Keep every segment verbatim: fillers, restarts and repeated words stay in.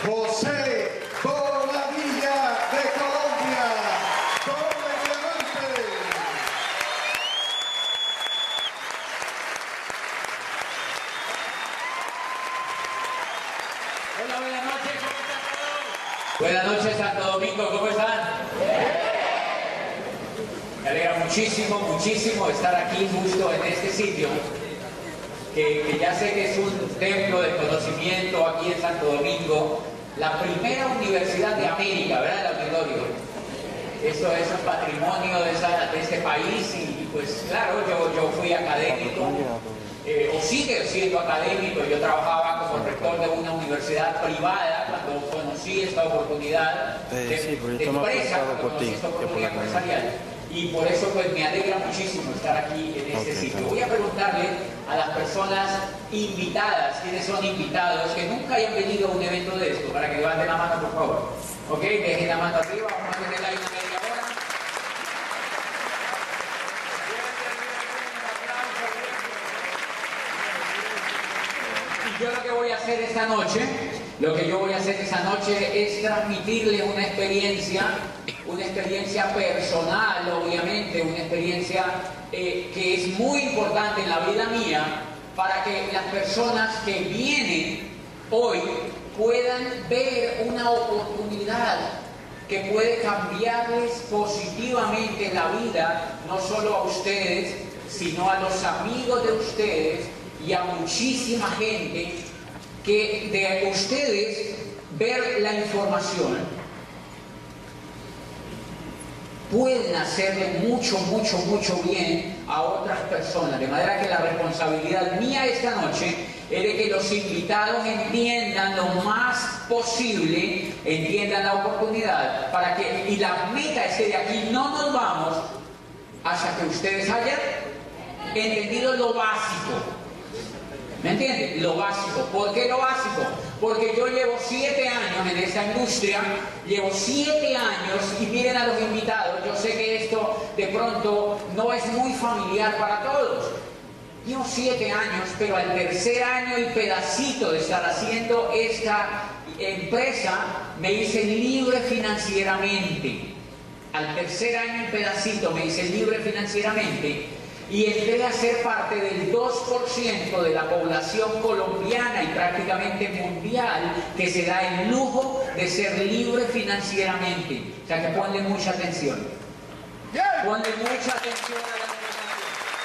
José Bobadilla de Colombia, doble diamante. Hola, buenas noches, ¿cómo están todos? Buenas noches, Santo Domingo, ¿cómo están? Me alegra muchísimo, muchísimo estar aquí justo en este sitio, que, que ya sé que es un templo de conocimiento aquí en Santo Domingo, la primera universidad de América, ¿verdad? El auditorio. Eso es un patrimonio de, esa, de este país y pues claro, yo, yo fui académico, eh, o sigue siendo académico. Yo trabajaba como rector de una universidad privada cuando conocí esta oportunidad eh, de, sí, de empresa, cuando conocí esta oportunidad empresarial. Y por eso pues me alegra muchísimo estar aquí en este okay, sitio. Voy a preguntarle a las personas invitadas, quienes son invitados, que nunca hayan venido a un evento de esto, para que levanten la mano por favor. Ok, dejen la mano arriba, vamos a tenerla ahí una media hora. Y yo lo que voy a hacer esta noche, lo que yo voy a hacer esta noche es transmitirles una experiencia, una experiencia personal, obviamente, una experiencia eh, que es muy importante en la vida mía, para que las personas que vienen hoy puedan ver una oportunidad que puede cambiarles positivamente la vida, no solo a ustedes, sino a los amigos de ustedes y a muchísima gente, que de ustedes ver la información pueden hacerle mucho, mucho, mucho bien a otras personas. De manera que la responsabilidad mía esta noche es de que los invitados entiendan lo más posible, entiendan la oportunidad, para que, y la meta es que de aquí no nos vamos hasta que ustedes hayan entendido lo básico. ¿Me entienden? Lo básico. ¿Por qué lo básico? Porque yo llevo siete años en esta industria, llevo siete años y miren a los invitados, yo sé que esto de pronto no es muy familiar para todos. Llevo siete años, pero al tercer año y pedacito de estar haciendo esta empresa, me hice libre financieramente. Al tercer año y pedacito me hice libre financieramente. Y entré a ser parte del dos por ciento de la población colombiana y prácticamente mundial que se da el lujo de ser libre financieramente. O sea que ponle mucha atención. Ponle mucha atención a la información.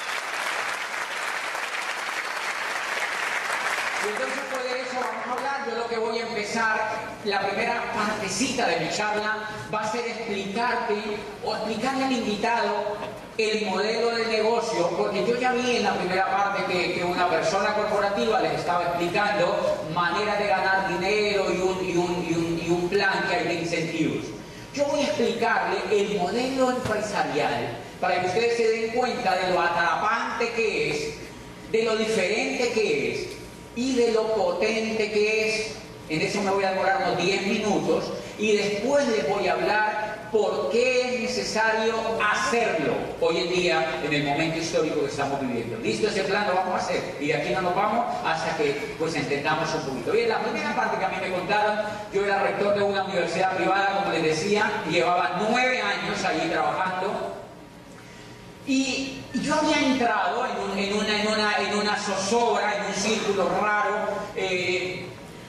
Y entonces pues de eso vamos a hablar. Yo lo que voy a empezar, la primera partecita de mi charla va a ser explicarte o explicarle al invitado el modelo de negocio, porque yo ya vi en la primera parte que, que una persona corporativa les estaba explicando maneras de ganar dinero y un, y, un, y, un, y un plan que hay de incentivos. Yo voy a explicarle el modelo empresarial para que ustedes se den cuenta de lo atrapante que es, de lo diferente que es y de lo potente que es. En eso me voy a demorar unos diez minutos y después les voy a hablar por qué es necesario hacerlo hoy en día en el momento histórico que estamos viviendo. ¿Listo? Ese plan lo vamos a hacer y de aquí no nos vamos hasta que pues entendamos un poquito. Bien, la primera parte que a mí me contaron, yo era rector de una universidad privada, como les decía, llevaba nueve años allí trabajando. Y yo había entrado en, un, en, una, en, una, en una zozobra, en un círculo raro. Eh,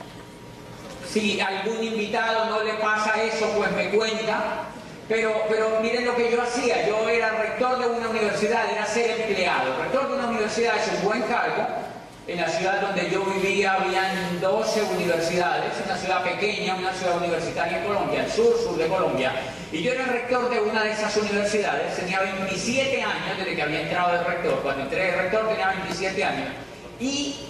si a algún invitado no le pasa eso, pues me cuenta. Pero, pero miren lo que yo hacía. Yo era rector de una universidad, era ser empleado. Rector de una universidad es un buen cargo. En la ciudad donde yo vivía habían doce universidades, una ciudad pequeña, una ciudad universitaria en Colombia, el sur, sur de Colombia. Y yo era rector de una de esas universidades, tenía veintisiete años desde que había entrado de rector. Cuando entré de rector tenía veintisiete años. Y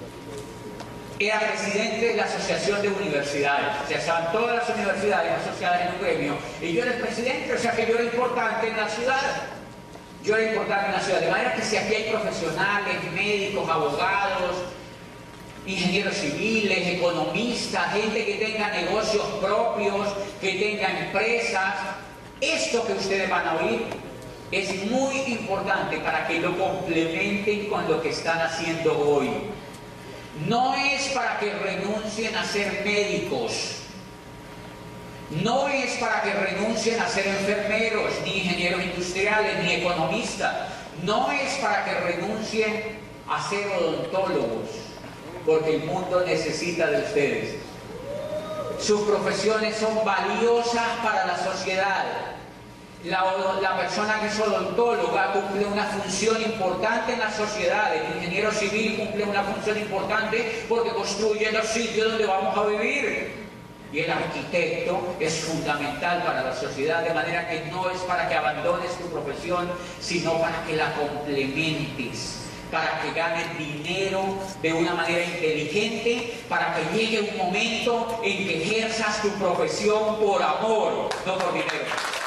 era presidente de la Asociación de Universidades. O sea, estaban todas las universidades asociadas en un gremio. Y yo era el presidente, o sea que yo era importante en la ciudad. Yo era importante en la ciudad, de manera que si aquí hay profesionales, médicos, abogados, ingenieros civiles, economistas, gente que tenga negocios propios, que tenga empresas, esto que ustedes van a oír es muy importante para que lo complementen con lo que están haciendo hoy. no es para que renuncien a ser médicos, no es para que renuncien a ser enfermeros, ni ingenieros industriales, ni economistas, no es para que renuncien a ser odontólogos, porque el mundo necesita de ustedes. Sus profesiones son valiosas para la sociedad. La, la persona que es odontóloga cumple una función importante en la sociedad. El ingeniero civil cumple una función importante porque construye los sitios donde vamos a vivir. Y el arquitecto es fundamental para la sociedad, de manera que no es para que abandones tu profesión, sino para que la complementes, para que ganes dinero de una manera inteligente, para que llegue un momento en que ejerzas tu profesión por amor, no por dinero.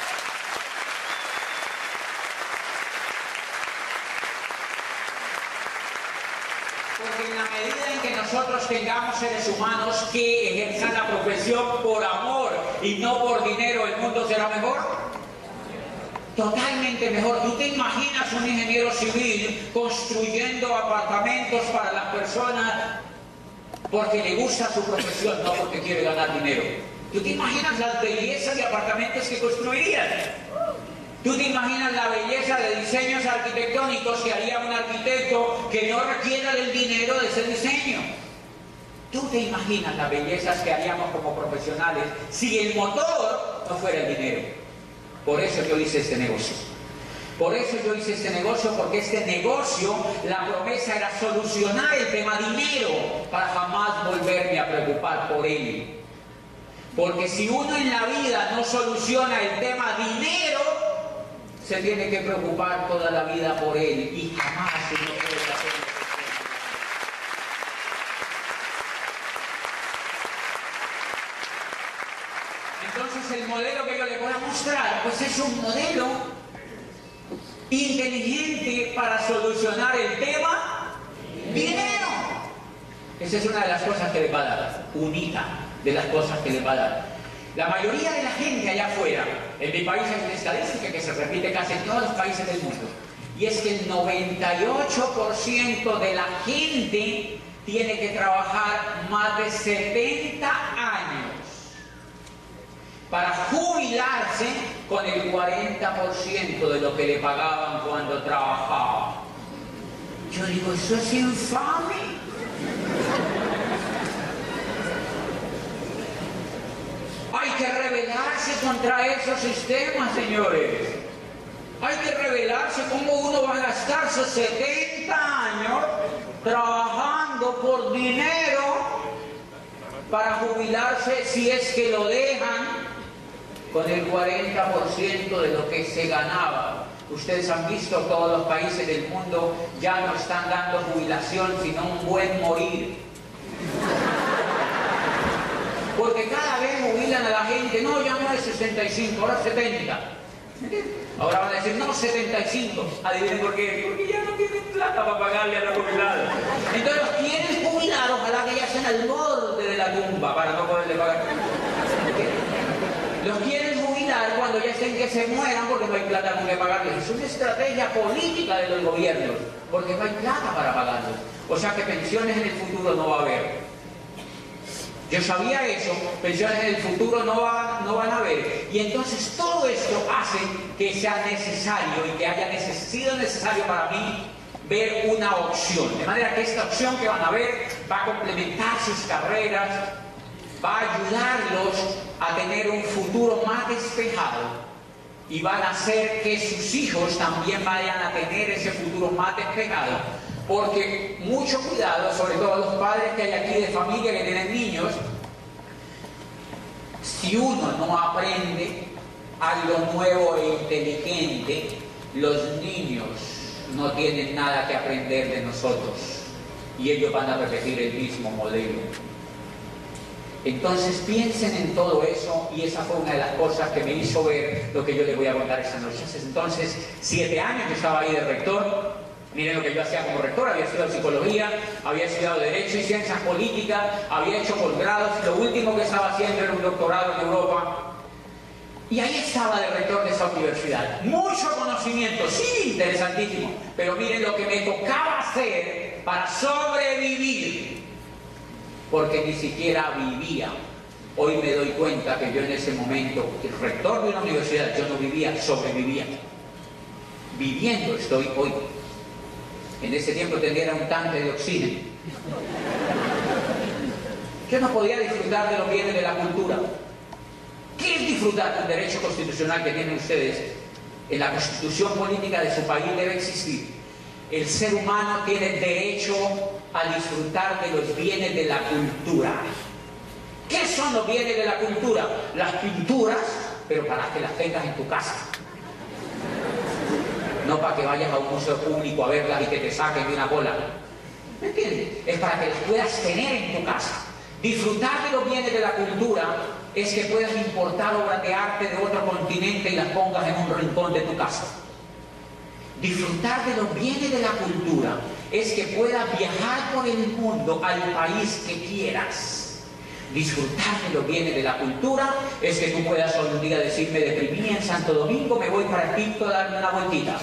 Porque en la medida en que nosotros tengamos seres humanos que ejerzan la profesión por amor y no por dinero, ¿el mundo será mejor? Totalmente mejor. ¿Tú te imaginas un ingeniero civil construyendo apartamentos para las personas porque le gusta su profesión, no porque quiere ganar dinero? ¿Tú te imaginas las bellezas de apartamentos que construirían? ¿Tú te imaginas la belleza de diseños arquitectónicos que haría un arquitecto que no requiera del dinero de ese diseño? ¿Tú te imaginas las bellezas que haríamos como profesionales si el motor no fuera el dinero? Por eso yo hice este negocio. Por eso yo hice este negocio, porque este negocio, la promesa era solucionar el tema dinero para jamás volverme a preocupar por él. Porque si uno en la vida no soluciona el tema dinero, se tiene que preocupar toda la vida por él y jamás uno puede hacerlo. Entonces el modelo que yo le voy a mostrar, pues es un modelo inteligente para solucionar el tema dinero. Esa es una de las cosas que les va a dar, unita de las cosas que les va a dar. La mayoría de la gente allá afuera, en mi país hay una estadística que se repite casi en todos los países del mundo, y es que el noventa y ocho por ciento de la gente tiene que trabajar más de setenta años para jubilarse con el cuarenta por ciento de lo que le pagaban cuando trabajaba. Yo digo, eso es infame. Hay que rebelarse contra esos sistemas, señores. Hay que rebelarse. ¿Cómo uno va a gastarse setenta años trabajando por dinero para jubilarse si es que lo dejan con el cuarenta por ciento de lo que se ganaba? Ustedes han visto, todos los países del mundo ya no están dando jubilación, sino un buen morir. Porque cada vez jubilan a la gente, no, ya no es sesenta y cinco, ahora setenta. Ahora van a decir, no, setenta y cinco. Adivinen por qué, porque ya no tienen plata para pagarle a la jubilada. Entonces los quieren jubilar, ojalá que ya estén al borde de la tumba para no poderle pagar. Los quieren jubilar cuando ya estén que se mueran porque no hay plata con que pagarles. Es una estrategia política de los gobiernos, porque no hay plata para pagarlos. O sea que pensiones en el futuro no va a haber. Yo sabía eso, pensiones en el futuro no, va, no van a haber. Y entonces todo esto hace que sea necesario y que haya sido necesario para mí ver una opción. De manera que esta opción que van a ver va a complementar sus carreras, va a ayudarlos a tener un futuro más despejado y van a hacer que sus hijos también vayan a tener ese futuro más despejado. Porque mucho cuidado, sobre todo los padres que hay aquí de familia que tienen niños, si uno no aprende algo nuevo e inteligente, los niños no tienen nada que aprender de nosotros y ellos van a repetir el mismo modelo. Entonces piensen en todo eso, y esa fue una de las cosas que me hizo ver lo que yo les voy a contar esta noche. Entonces, siete años yo estaba ahí de rector. Miren lo que yo hacía como rector, había estudiado psicología, había estudiado Derecho y Ciencias Políticas, había hecho posgrados, lo último que estaba haciendo era un doctorado en Europa. Y ahí estaba de rector de esa universidad. Mucho conocimiento, sí, interesantísimo. Pero miren lo que me tocaba hacer para sobrevivir. porque ni siquiera vivía. Hoy me doy cuenta que yo en ese momento, el rector de una universidad, yo no vivía, sobrevivía. Viviendo estoy hoy. En ese tiempo tenía un tanque de oxígeno. Yo no podía disfrutar de los bienes de la cultura. ¿Qué es disfrutar del derecho constitucional que tienen ustedes? En la constitución política de su país debe existir. El ser humano tiene derecho a disfrutar de los bienes de la cultura. ¿Qué son los bienes de la cultura? Las pinturas, pero para que las tengas en tu casa. No para que vayas a un museo público a verlas y que te saquen de una bola. ¿Me entiendes? Es para que las puedas tener en tu casa. Disfrutar de los bienes de la cultura es que puedas importar obras de arte de otro continente y las pongas en un rincón de tu casa. Disfrutar de los bienes de la cultura es que puedas viajar por el mundo al país que quieras. Disfrutar de los bienes de la cultura es que tú puedas hoy un día decirme deprimí en Santo Domingo, me voy para el Pinto a darme una vueltita.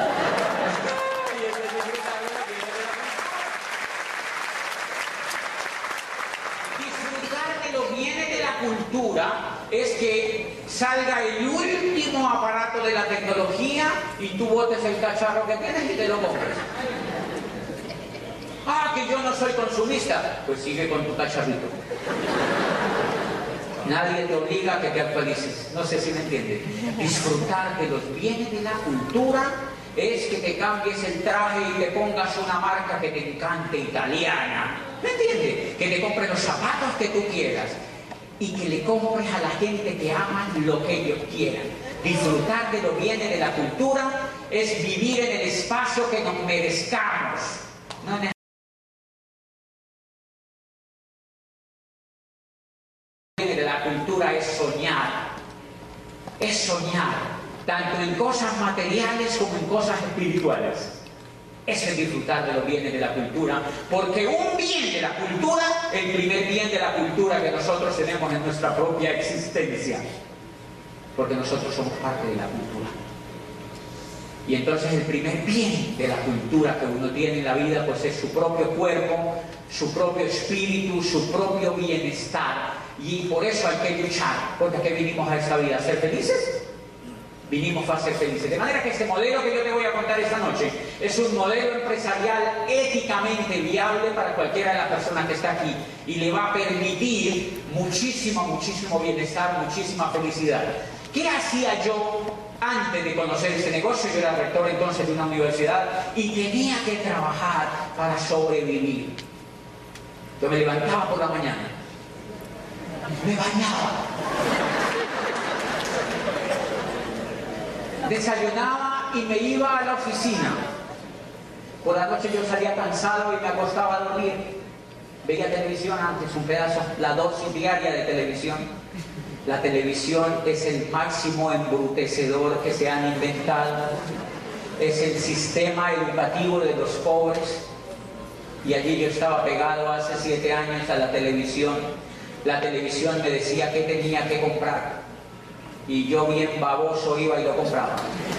Disfrutar de los bienes de la cultura es que salga el último aparato de la tecnología y tú botes el cacharro que tienes y te lo compres. Ah, que yo no soy consumista. Pues sigue con tu cacharrito. Nadie te obliga a que te actualices. No sé si me entiendes. Disfrutar de los bienes de la cultura es que te cambies el traje y te pongas una marca que te encante italiana. ¿Me entiendes? Que te compres los zapatos que tú quieras y que le compres a la gente que aman lo que ellos quieran. Disfrutar de los bienes de la cultura es vivir en el espacio que nos merezcamos. No en de la cultura es soñar, es soñar, tanto en cosas materiales como en cosas espirituales. Eso es disfrutar de los bienes de la cultura, porque un bien de la cultura, el primer bien de la cultura que nosotros tenemos en nuestra propia existencia, porque nosotros somos parte de la cultura. Y entonces el primer bien de la cultura que uno tiene en la vida, pues es su propio cuerpo, su propio espíritu, su propio bienestar. Y por eso hay que luchar, porque ¿a qué vinimos a esta vida? ¿A ser felices? Vinimos a ser felices. De manera que este modelo que yo te voy a contar esta noche es un modelo empresarial éticamente viable para cualquiera de las personas que está aquí y le va a permitir muchísimo, muchísimo bienestar, muchísima felicidad. ¿Qué hacía yo antes de conocer este negocio? Yo era rector entonces de una universidad y tenía que trabajar para sobrevivir. Yo me levantaba por la mañana, me bañaba, desayunaba y me iba a la oficina. Por la noche yo salía cansado y me acostaba a dormir. Veía televisión antes, un pedazo, la dosis diaria de televisión. La televisión es el máximo embrutecedor que se han inventado. Es el sistema educativo de los pobres. Y allí yo estaba pegado hace siete años a la televisión. La televisión me decía qué tenía que comprar. Y yo bien baboso iba y lo compraba.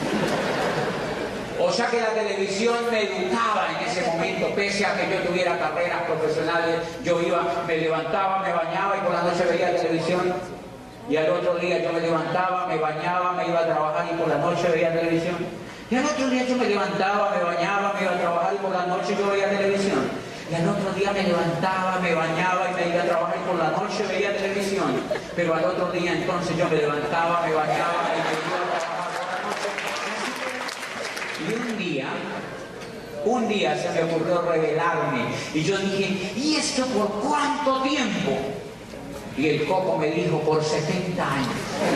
O sea que la televisión me educaba en ese momento, pese a que yo tuviera carreras profesionales. Yo iba, me levantaba, me bañaba y por la noche veía televisión. Y al otro día yo me levantaba, me bañaba, me iba a trabajar y por la noche veía televisión. Y al otro día yo me levantaba, me bañaba, me iba a trabajar y por la noche yo veía televisión. Y al otro día me levantaba, me bañaba y me iba a trabajar y por la noche veía televisión. Pero al otro día entonces yo me levantaba, me bañaba y me iba a trabajar por la noche. Y un día, un día se me ocurrió revelarme. Y yo dije, ¿y esto por cuánto tiempo? Y el coco me dijo, por setenta años.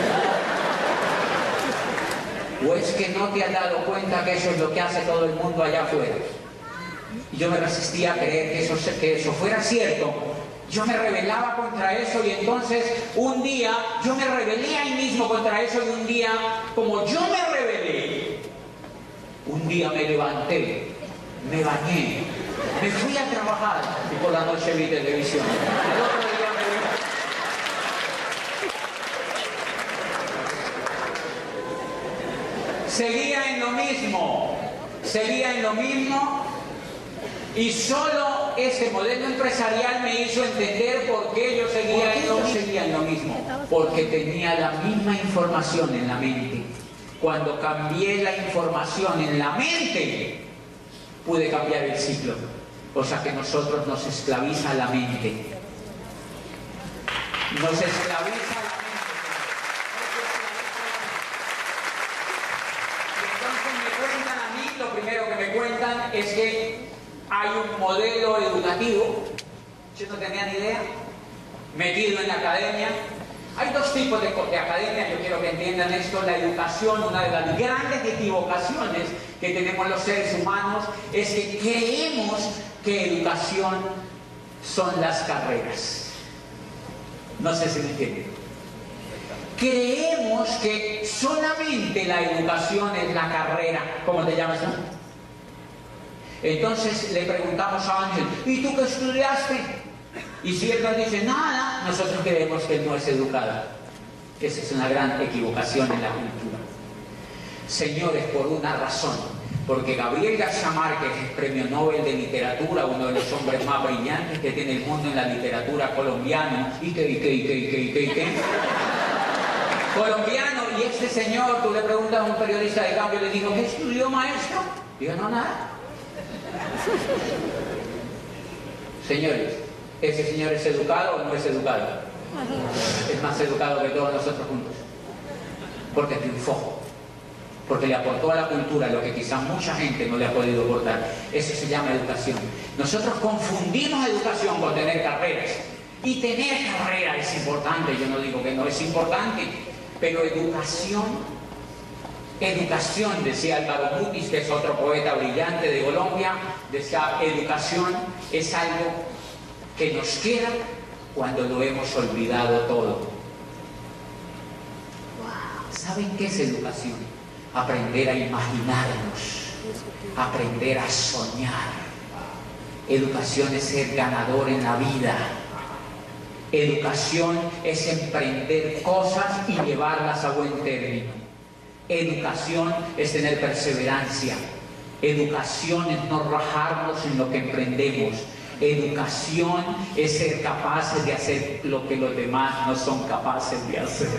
¿O es que no te has dado cuenta que eso es lo que hace todo el mundo allá afuera? Y yo me resistía a creer que eso, que eso fuera cierto. Yo me rebelaba contra eso y entonces un día yo me rebelé ahí mismo contra eso y un día, como yo me rebelé, un día me levanté, me bañé, me fui a trabajar y por la noche vi televisión. El otro día me vi... Seguía en lo mismo, seguía en lo mismo y solo ese modelo empresarial me hizo entender por qué yo seguía y no seguía en lo mismo. Porque tenía la misma información en la mente. Cuando cambié la información en la mente, pude cambiar el ciclo. O sea que nosotros nos esclaviza la mente. Nos esclaviza la mente. Y entonces me cuentan a mí, lo primero que me cuentan es que hay un modelo educativo, yo no tenía ni idea, metido en la academia. Hay dos tipos de, de academia, yo quiero que entiendan esto. La educación, una de las grandes equivocaciones que tenemos los seres humanos es que creemos que educación son las carreras. No sé si me entienden. Creemos que solamente la educación es la carrera. ¿Cómo te llamas tú? Entonces le preguntamos a Ángel, ¿y tú qué estudiaste? Y si él nos dice nada, nosotros creemos que él no es educado. Esa es una gran equivocación en la cultura. Señores, por una razón, porque Gabriel García Márquez es premio Nobel de literatura, uno de los hombres más brillantes que tiene el mundo en la literatura colombiana. ¿Y qué, y qué, y qué, y qué, y qué, y qué? Colombiano, y este señor, tú le preguntas a un periodista de cambio, le digo, ¿qué estudió, maestro? Digo, no, nada. Señores, ¿ese señor es educado o no es educado? Es más educado que todos nosotros juntos. Porque triunfó. Porque le aportó a la cultura lo que quizás mucha gente no le ha podido aportar. Eso se llama educación. Nosotros confundimos educación con tener carreras. Y tener carrera es importante, yo no digo que no es importante, pero educación... Educación, decía Álvaro Mutis, que es otro poeta brillante de Colombia, decía, educación es algo que nos queda cuando lo hemos olvidado todo. ¿Saben qué es educación? Aprender a imaginarnos, aprender a soñar. Educación es ser ganador en la vida. Educación es emprender cosas y llevarlas a buen término. Educación es tener perseverancia. Educación es no rajarnos en lo que emprendemos. Educación es ser capaces de hacer lo que los demás no son capaces de hacer.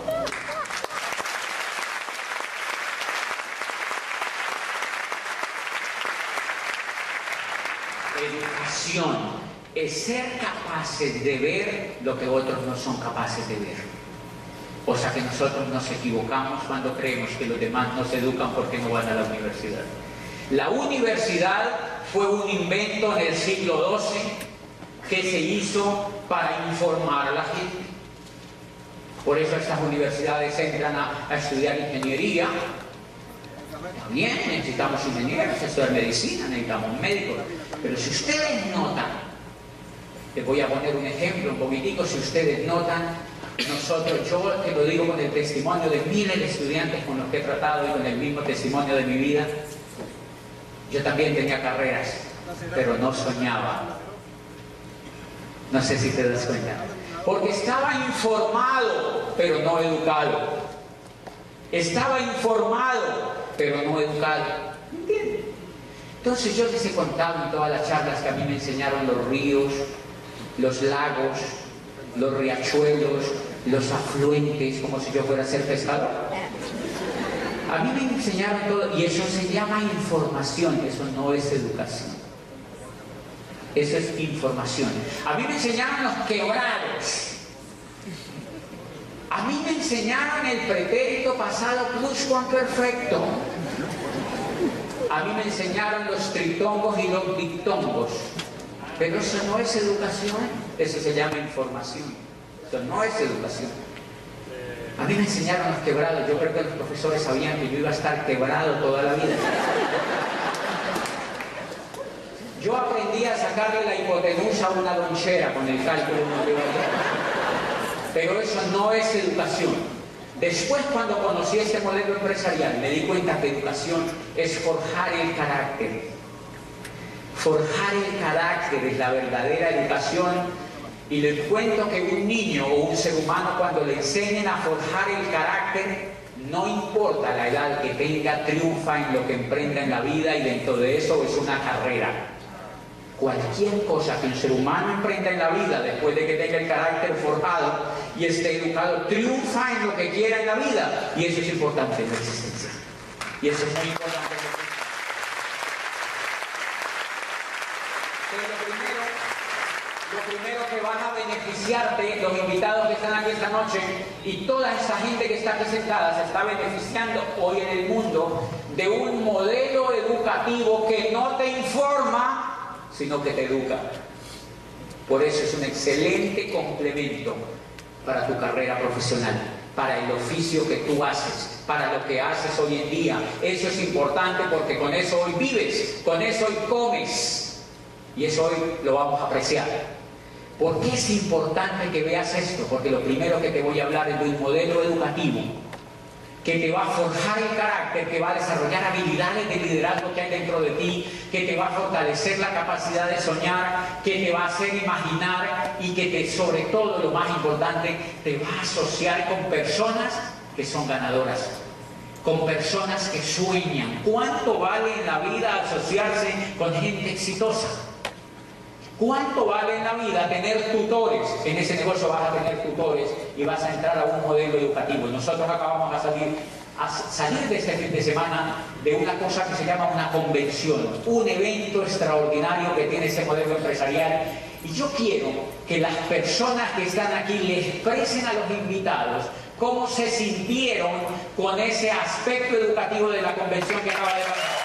Educación es ser capaces de ver lo que otros no son capaces de ver. O sea que nosotros nos equivocamos cuando creemos que los demás no se educan porque no van a la universidad. La universidad fue un invento en el siglo doce que se hizo para informar a la gente. Por eso estas universidades entran a, a estudiar ingeniería. Bien, necesitamos ingenieros, estudiar medicina, necesitamos médicos. Pero si ustedes notan, les voy a poner un ejemplo un poquitico, si ustedes notan, nosotros, yo te lo digo con el testimonio de miles de estudiantes con los que he tratado y con el mismo testimonio de mi vida, yo también tenía carreras, pero no soñaba. No sé si te das cuenta. Porque estaba informado, pero no educado. Estaba informado, pero no educado. ¿Entiendes? Entonces yo les he contado en todas las charlas que a mí me enseñaron los ríos, los lagos, los riachuelos, los afluentes, como si yo fuera a ser pescador. A mí me enseñaron todo, y eso se llama información, eso no es educación. Eso es información. A mí me enseñaron los quebrados. A mí me enseñaron el pretérito pasado pluscuamperfecto. A mí me enseñaron los tritongos y los dictongos. Pero eso no es educación, eso se llama información. Eso no es educación. A mí me enseñaron los quebrados. Yo creo que los profesores sabían que yo iba a estar quebrado toda la vida. Yo aprendí a sacarle la hipotenusa a una lonchera con el cálculo. Pero eso no es educación. Después, cuando conocí este modelo empresarial, me di cuenta que educación es forjar el carácter. Forjar el carácter es la verdadera educación. Y les cuento que un niño o un ser humano, cuando le enseñen a forjar el carácter, no importa la edad que tenga, triunfa en lo que emprenda en la vida, y dentro de eso es una carrera. Cualquier cosa que un ser humano emprenda en la vida, después de que tenga el carácter forjado y esté educado, triunfa en lo que quiera en la vida. Y eso es importante en la existencia. Y eso es muy importante. Pero lo primero, lo primero que van a beneficiarte, los invitados que están aquí esta noche y toda esta gente que está presentada, se está beneficiando hoy en el mundo de un modelo educativo que no te informa, sino que te educa. Por eso es un excelente complemento para tu carrera profesional, para el oficio que tú haces, para lo que haces hoy en día. Eso es importante porque con eso hoy vives, con eso hoy comes. Y eso hoy lo vamos a apreciar. ¿Por qué es importante que veas esto? Porque lo primero que te voy a hablar es de un modelo educativo que te va a forjar el carácter, que va a desarrollar habilidades de liderazgo que hay dentro de ti, que te va a fortalecer la capacidad de soñar, que te va a hacer imaginar y que te, sobre todo, lo más importante, te va a asociar con personas que son ganadoras, con personas que sueñan. ¿Cuánto vale en la vida asociarse con gente exitosa? ¿Cuánto vale en la vida tener tutores? En ese negocio vas a tener tutores y vas a entrar a un modelo educativo. Nosotros acabamos de salir, a salir de este fin de semana de una cosa que se llama una convención, un evento extraordinario que tiene ese modelo empresarial. Y yo quiero que las personas que están aquí le expresen a los invitados cómo se sintieron con ese aspecto educativo de la convención que acaba de pasar.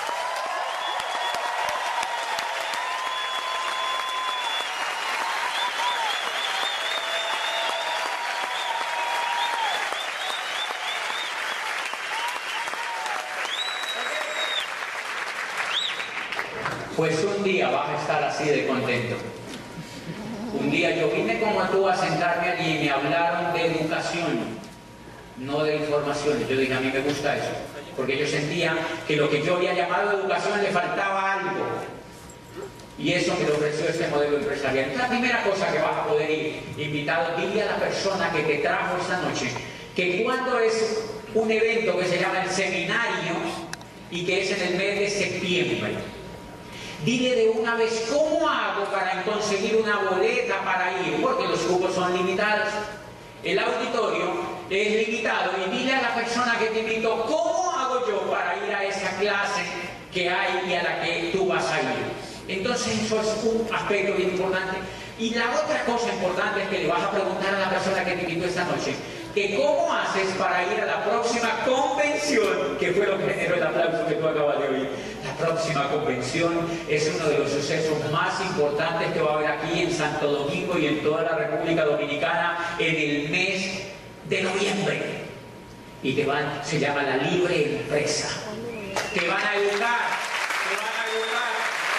Pues un día vas a estar así de contento. Un día yo vine como tú a sentarme allí y me hablaron de educación, no de información. Yo dije, a mí me gusta eso, porque yo sentía que lo que yo había llamado educación le faltaba algo. Y eso me lo ofreció este modelo empresarial. La primera cosa que vas a poder ir, invitado, dile a la persona que te trajo esta noche, que cuando es un evento que se llama el seminario y que es en el mes de septiembre, dile de una vez cómo hago para conseguir una boleta para ir, porque los cupos son limitados, el auditorio es limitado, y dile a la persona que te invitó cómo hago yo para ir a esa clase que hay y a la que tú vas a ir. Entonces eso es un aspecto bien importante. Y la otra cosa importante es que le vas a preguntar a la persona que te invitó esta noche que cómo haces para ir a la próxima convención, que fue lo que generó el aplauso que tú acabas de oír. La próxima convención es uno de los sucesos más importantes que va a haber aquí en Santo Domingo y en toda la República Dominicana en el mes de noviembre. Y te van, se llama la Libre Empresa. Te van a educar, te van a educar.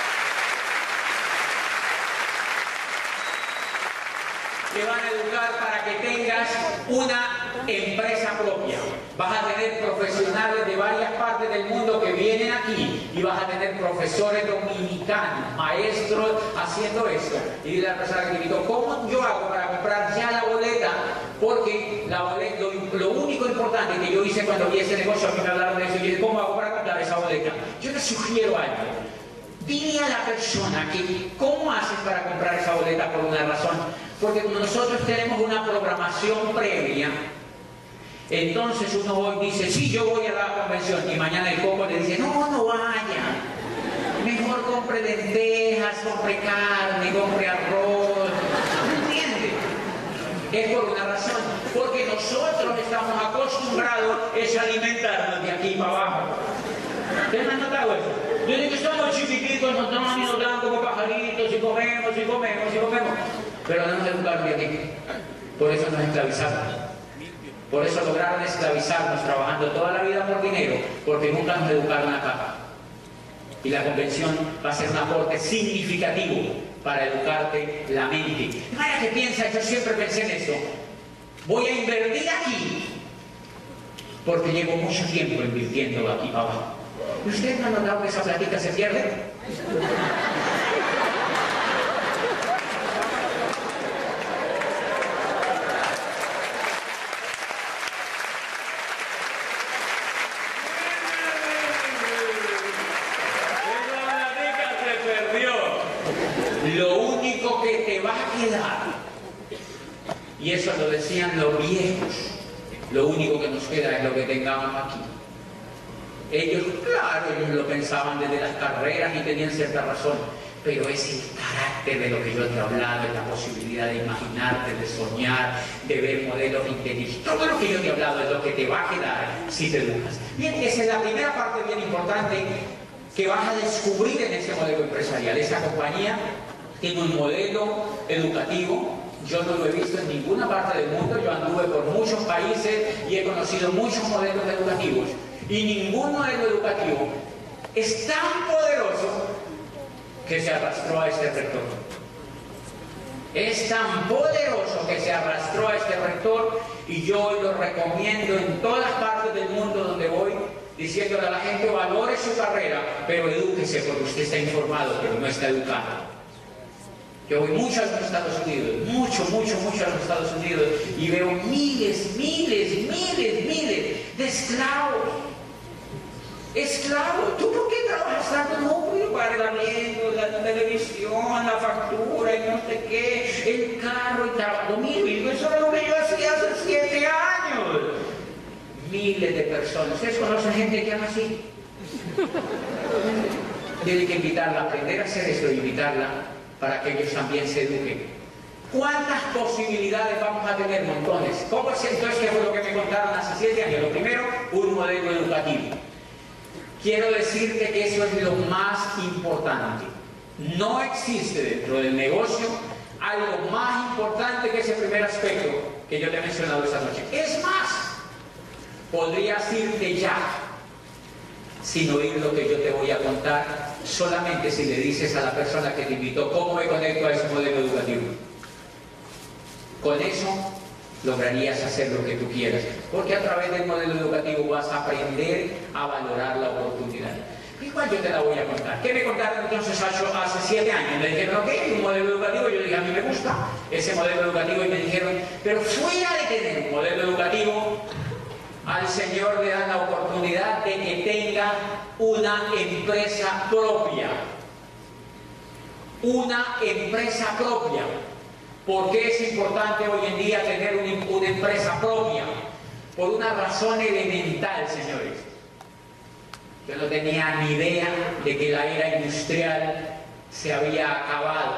Te van a educar para que tengas una empresa propia. Vas a tener profesionales de varias partes del mundo que vienen aquí y vas a tener profesores dominicanos, maestros haciendo esto. Y dile a la persona que te invitó, ¿cómo yo hago para comprar ya la boleta? Porque la boleta, lo, lo único importante que yo hice cuando vi ese negocio, a mí me hablaron de eso, y dije, ¿cómo hago para comprar esa boleta? Yo les sugiero algo. Dile a la persona que cómo haces para comprar esa boleta por una razón. Porque como nosotros tenemos una programación previa, entonces uno hoy dice, sí, yo voy a la convención, y mañana el coco le dice, no, no vaya. Mejor compre lentejas, compre carne, compre arroz. ¿No entiende? Es por una razón. Porque nosotros estamos acostumbrados es alimentarnos de aquí para abajo. ¿Ustedes me han notado eso? Yo digo que estamos chiquititos, nos estamos y nos dan como pajaritos y comemos y comemos y comemos. Pero no nos educaron de aquí. Por eso nos esclavizaron. Por eso lograron esclavizarnos trabajando toda la vida por dinero, porque nunca nos educaron acá. Y la convención va a ser un aporte significativo para educarte la mente. Vaya que piensa, yo siempre pensé en eso. Voy a invertir aquí, porque llevo mucho tiempo invirtiendo aquí para abajo. ¿Y ustedes no han notado que esa plática se pierde? decían los viejos, lo único que nos queda es lo que tengamos aquí. Ellos, claro, ellos lo pensaban desde las carreras y tenían cierta razón, pero es el carácter de lo que yo te he hablado, es la posibilidad de imaginarte, de soñar, de ver modelos inteligentes. Todo lo que yo te he hablado es lo que te va a quedar si te educas. Bien, esa es la primera parte bien importante que vas a descubrir en ese modelo empresarial. Esa compañía tiene un modelo educativo. Yo no lo he visto en ninguna parte del mundo. Yo anduve por muchos países y he conocido muchos modelos educativos. Y ningún modelo educativo es tan poderoso que se arrastró a este rector. Es tan poderoso que se arrastró a este rector, y yo hoy lo recomiendo en todas partes del mundo donde voy, diciéndole a la gente: valore su carrera, pero edúquese, porque usted está informado, pero no está educado. Yo voy mucho a los Estados Unidos, mucho, mucho, mucho a los Estados Unidos, y veo miles, miles, miles, miles de esclavos. Esclavo, ¿tú por qué trabajas tanto? No, pues para el arriendo, la televisión, la factura y no sé qué, el carro y trabajo. Mire, eso es lo que yo hacía hace siete años. Miles de personas. ¿Ustedes conocen gente que habla así? Tienen que invitarla a aprender a hacer esto, invitarla para que ellos también se eduquen. ¿Cuántas posibilidades vamos a tener? Montones. ¿Cómo es entonces qué fue lo que me contaron hace siete años? Lo primero, un modelo educativo. Quiero decirte que eso es lo más importante. No existe dentro del negocio algo más importante que ese primer aspecto que yo te he mencionado esta noche. Es más, podrías irte ya sin oír lo que yo te voy a contar, solamente si le dices a la persona que te invitó cómo me conecto a ese modelo educativo. Con eso lograrías hacer lo que tú quieras, porque a través del modelo educativo vas a aprender a valorar la oportunidad. Igual yo te la voy a contar. ¿Qué me contaron entonces hace siete años? Me dijeron, ok, un modelo educativo. Yo dije, a mí me gusta ese modelo educativo, y me dijeron, pero fuera de tener un modelo educativo, al Señor le dan la oportunidad de que tenga una empresa propia. Una empresa propia. ¿Por qué es importante hoy en día tener una, una empresa propia? Por una razón elemental, señores. Yo no tenía ni idea de que la era industrial se había acabado.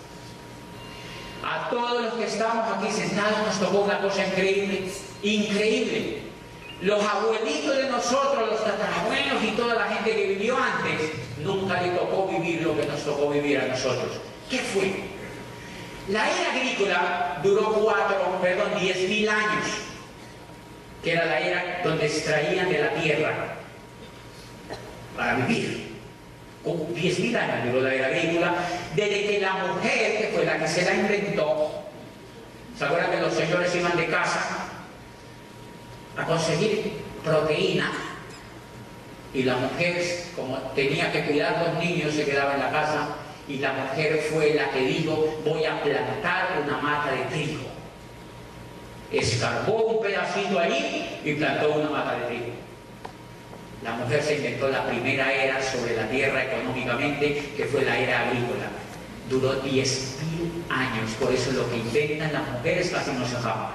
A todos los que estamos aquí sentados nos tocó una cosa increíble, increíble. Los abuelitos de nosotros, los tatarabuelos y toda la gente que vivió antes, nunca le tocó vivir lo que nos tocó vivir a nosotros. ¿Qué fue? La era agrícola duró cuatro, perdón, diez mil años, que era la era donde extraían de la tierra para vivir. Con diez mil años duró la era agrícola, desde que la mujer, que fue la que se la inventó, ¿se acuerdan que los señores iban de casa a conseguir proteína? Y la mujer, como tenía que cuidar a los niños, se quedaba en la casa. Y la mujer fue la que dijo, voy a plantar una mata de trigo. Escarbó un pedacito allí y plantó una mata de trigo. La mujer se inventó la primera era sobre la tierra económicamente, que fue la era agrícola. Duró diez mil años, por eso lo que inventan las mujeres casi no se acaba.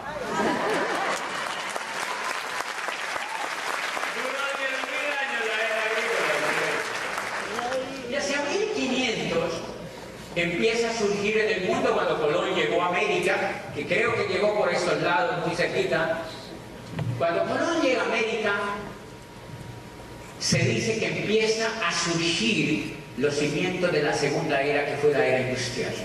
Empieza a surgir en el mundo cuando Colón llegó a América, que creo que llegó por estos lados, muy cerquita. Cuando Colón llega a América, se dice que empieza a surgir los cimientos de la segunda era, que fue la era industrial.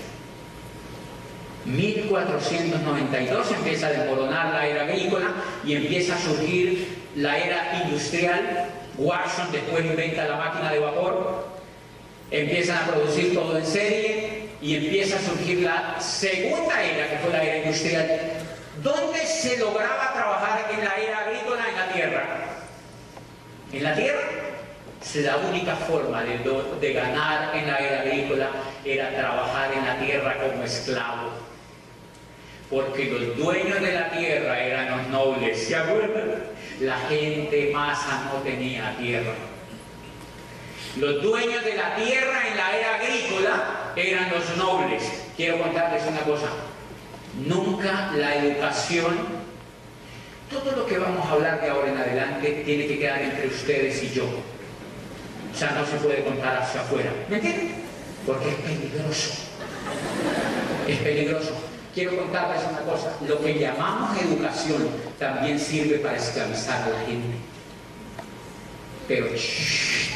mil cuatrocientos noventa y dos empieza a desmoronar la era agrícola y empieza a surgir la era industrial. Watson después inventa la máquina de vapor. Empiezan a producir todo en serie y empieza a surgir la segunda era, que fue la era industrial, donde se lograba trabajar en la era agrícola en la tierra. En la tierra, la única forma de, de ganar en la era agrícola era trabajar en la tierra como esclavo. Porque los dueños de la tierra eran los nobles, ¿se acuerdan? La gente masa no tenía tierra. Los dueños de la tierra en la era agrícola eran los nobles. Quiero contarles una cosa. Nunca la educación, todo lo que vamos a hablar de ahora en adelante tiene que quedar entre ustedes y yo. O sea, no se puede contar hacia afuera. ¿Me entienden? Porque es peligroso. Es peligroso. Quiero contarles una cosa. Lo que llamamos educación también sirve para esclavizar a la gente. Pero, shh,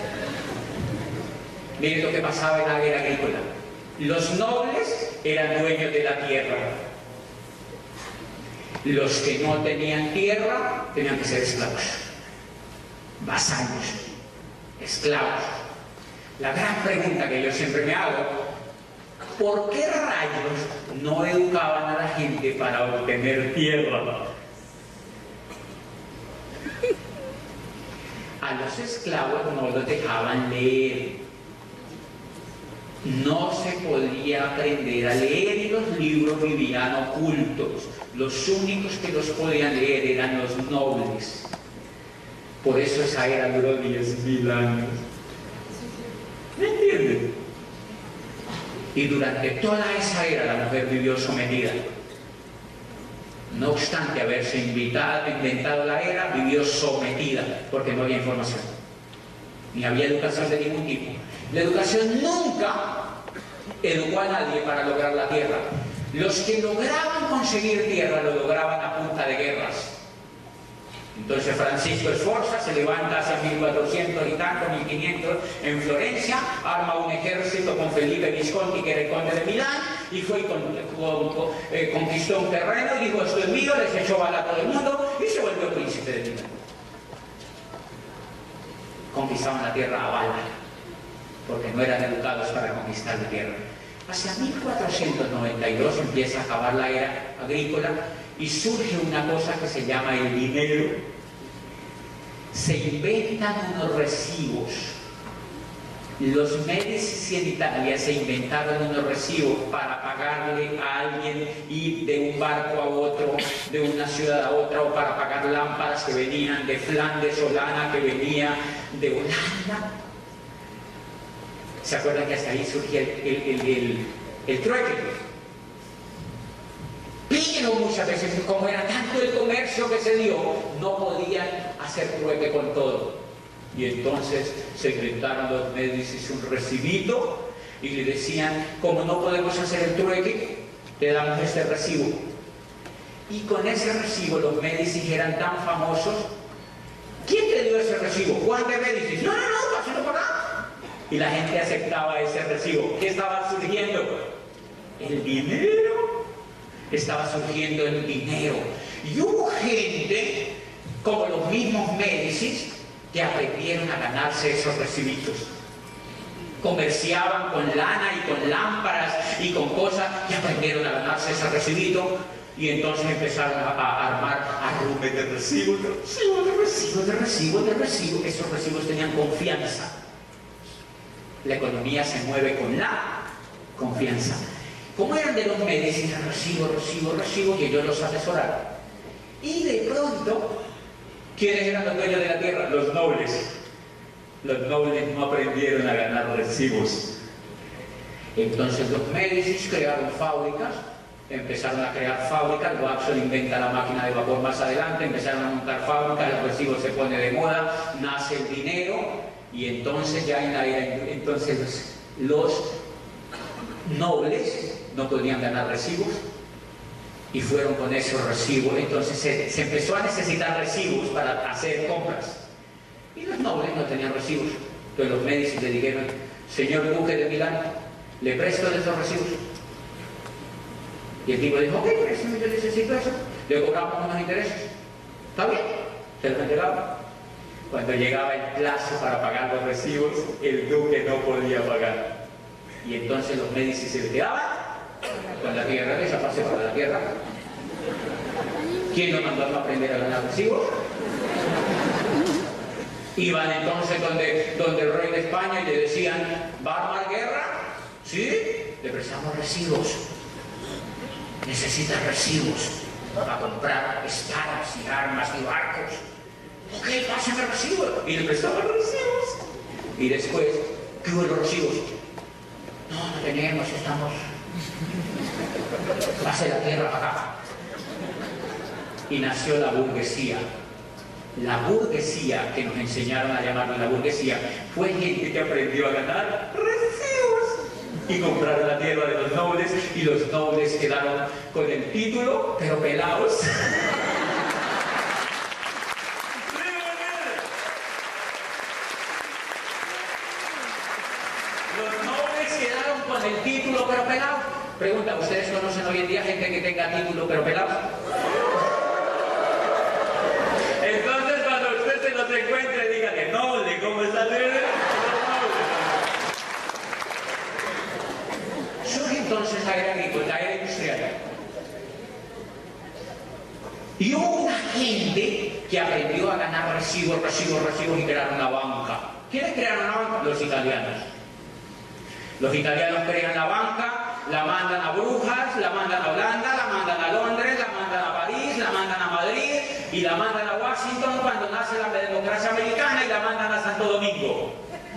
miren lo que pasaba en la guerra agrícola. Los nobles eran dueños de la tierra. Los que no tenían tierra tenían que ser esclavos. Vasallos. Esclavos. La gran pregunta que yo siempre me hago: ¿por qué rayos no educaban a la gente para obtener tierra? A los esclavos no los dejaban leer. No se podía aprender a leer y los libros vivían ocultos. Los únicos que los podían leer eran los nobles. Por eso esa era duró diez mil años. ¿Me entienden? Y durante toda esa era la mujer vivió sometida. No obstante haberse invitado, inventado la era, vivió sometida, porque no había información. Ni había educación de ningún tipo. La educación nunca educó a nadie para lograr la tierra. Los que lograban conseguir tierra lo lograban a punta de guerras. Entonces Francisco Sforza se levanta hacia mil cuatrocientos y tanto, mil quinientos, en Florencia, arma un ejército con Felipe Visconti, que era el conde de Milán, y fue y con, con, con, eh, conquistó un terreno y dijo: esto es mío, les echó bala a todo el mundo y se volvió príncipe de Milán. Conquistaban la tierra a bala, porque no eran educados para conquistar la tierra. Hacia mil cuatrocientos noventa y dos empieza a acabar la era agrícola y surge una cosa que se llama el dinero. Se inventan unos recibos. Los Médici en Italia se inventaron unos recibos para pagarle a alguien ir de un barco a otro, de una ciudad a otra, o para pagar lámparas que venían de Flandes o lana que venía de Holanda. ¿Se acuerdan que hasta ahí surgía el, el, el, el, el trueque? Pero muchas veces, como era tanto el comercio que se dio, no podían hacer trueque con todo. Y entonces se inventaron los Médicis un recibito y le decían: como no podemos hacer el trueque, te damos este recibo. Y con ese recibo los Médicis eran tan famosos. ¿Quién te dio ese recibo? Juan de Médicis. No, no, no, pásalo por acá. Y la gente aceptaba ese recibo. ¿Qué estaba surgiendo? El dinero. Estaba surgiendo el dinero. Y hubo gente, como los mismos Médicis, que aprendieron a ganarse esos recibitos. Comerciaban con lana y con lámparas y con cosas, y aprendieron a ganarse ese recibito. Y entonces empezaron a, a armar arrumes de recibos, de recibos, de recibos, de recibos, de recibos. Esos recibos tenían confianza. La economía se mueve con la confianza. Como eran de los Médicis, recibo, recibo, recibo, y ellos los asesoraron. Y de pronto, ¿quiénes eran los dueños de la tierra? Los nobles. Los nobles no aprendieron a ganar recibos. Entonces los Médicis crearon fábricas, empezaron a crear fábricas. Watson inventa la máquina de vapor más adelante, empezaron a montar fábricas, el recibo se pone de moda, nace el dinero. Y entonces ya en la era, entonces los, los nobles no podían ganar recibos y fueron con esos recibos. Entonces se, se empezó a necesitar recibos para hacer compras y los nobles no tenían recibos. Entonces los Médicis le dijeron: señor duque de Milán, ¿le presto de esos recibos? Y el tipo dijo: ok, préstame, yo necesito eso. Le cobramos unos intereses. ¿Está bien? Se los entregaban. Cuando llegaba el plazo para pagar los recibos, el duque no podía pagar. Y entonces los Médicis se quedaban con la tierra, desaparece para la tierra. ¿Quién lo mandó a aprender a ganar recibos? Iban entonces donde, donde el rey de España y le decían: ¿va a armar guerra? ¿Sí? Le prestamos recibos. Necesita recibos para comprar espadas y armas y barcos. Ok, pásame recibos. Y le prestaban recibos. Y después, ¿qué hubo los recibos? No, no tenemos, estamos Pase la tierra para acá. Y nació la burguesía. La burguesía, que nos enseñaron a llamarla la burguesía, fue gente que aprendió a ganar recibos y compraron la tierra de los nobles, y los nobles quedaron con el título, pero pelados. Los nobles quedaron con el título, pero pelados. Pregunta, ¿ustedes conocen hoy en día gente que tenga título, pero pelados? Entonces, cuando usted se los encuentre, dígale, noble, ¿cómo está? Surge entonces la era agrícola, la era industrial. Y hubo una gente que aprendió a ganar recibos, recibos, recibos y crearon una banca. ¿Quiénes crearon una banca? Los italianos. Los italianos crean la banca, la mandan a Brujas, la mandan a Holanda, la mandan a Londres, la mandan a París, la mandan a Madrid y la mandan a Washington cuando nace la democracia americana y la mandan a Santo Domingo.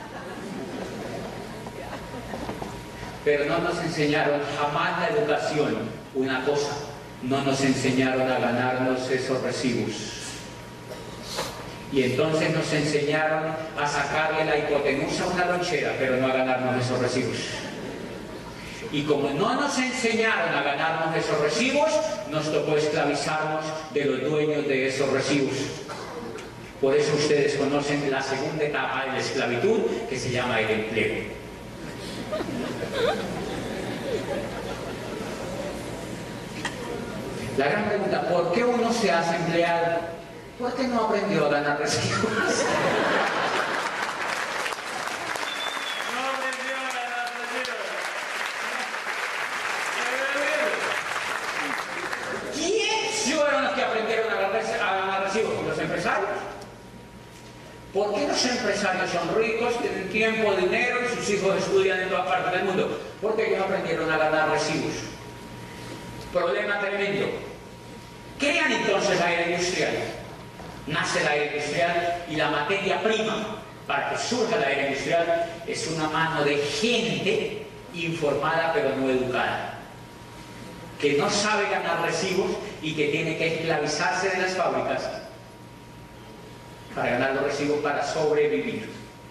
Pero no nos enseñaron jamás la educación, una cosa, no nos enseñaron a ganarnos esos recibos. Y entonces nos enseñaron a sacarle la hipotenusa a una lonchera, pero no a ganarnos esos recibos. Y como no nos enseñaron a ganarnos esos recibos, nos tocó esclavizarnos de los dueños de esos recibos. Por eso ustedes conocen la segunda etapa de la esclavitud, que se llama el empleo. La gran pregunta, ¿por qué uno se hace empleado? ¿Por qué no aprendió a ganar recibos? ¿Por qué los empresarios son ricos, tienen tiempo, dinero y sus hijos estudian en todas partes del mundo? Porque ellos aprendieron a ganar recibos. Problema tremendo. Crean entonces la era industrial. Nace la era industrial y la materia prima para que surja la era industrial es una mano de gente informada pero no educada, que no sabe ganar recibos y que tiene que esclavizarse de las fábricas para ganar los recibos para sobrevivir.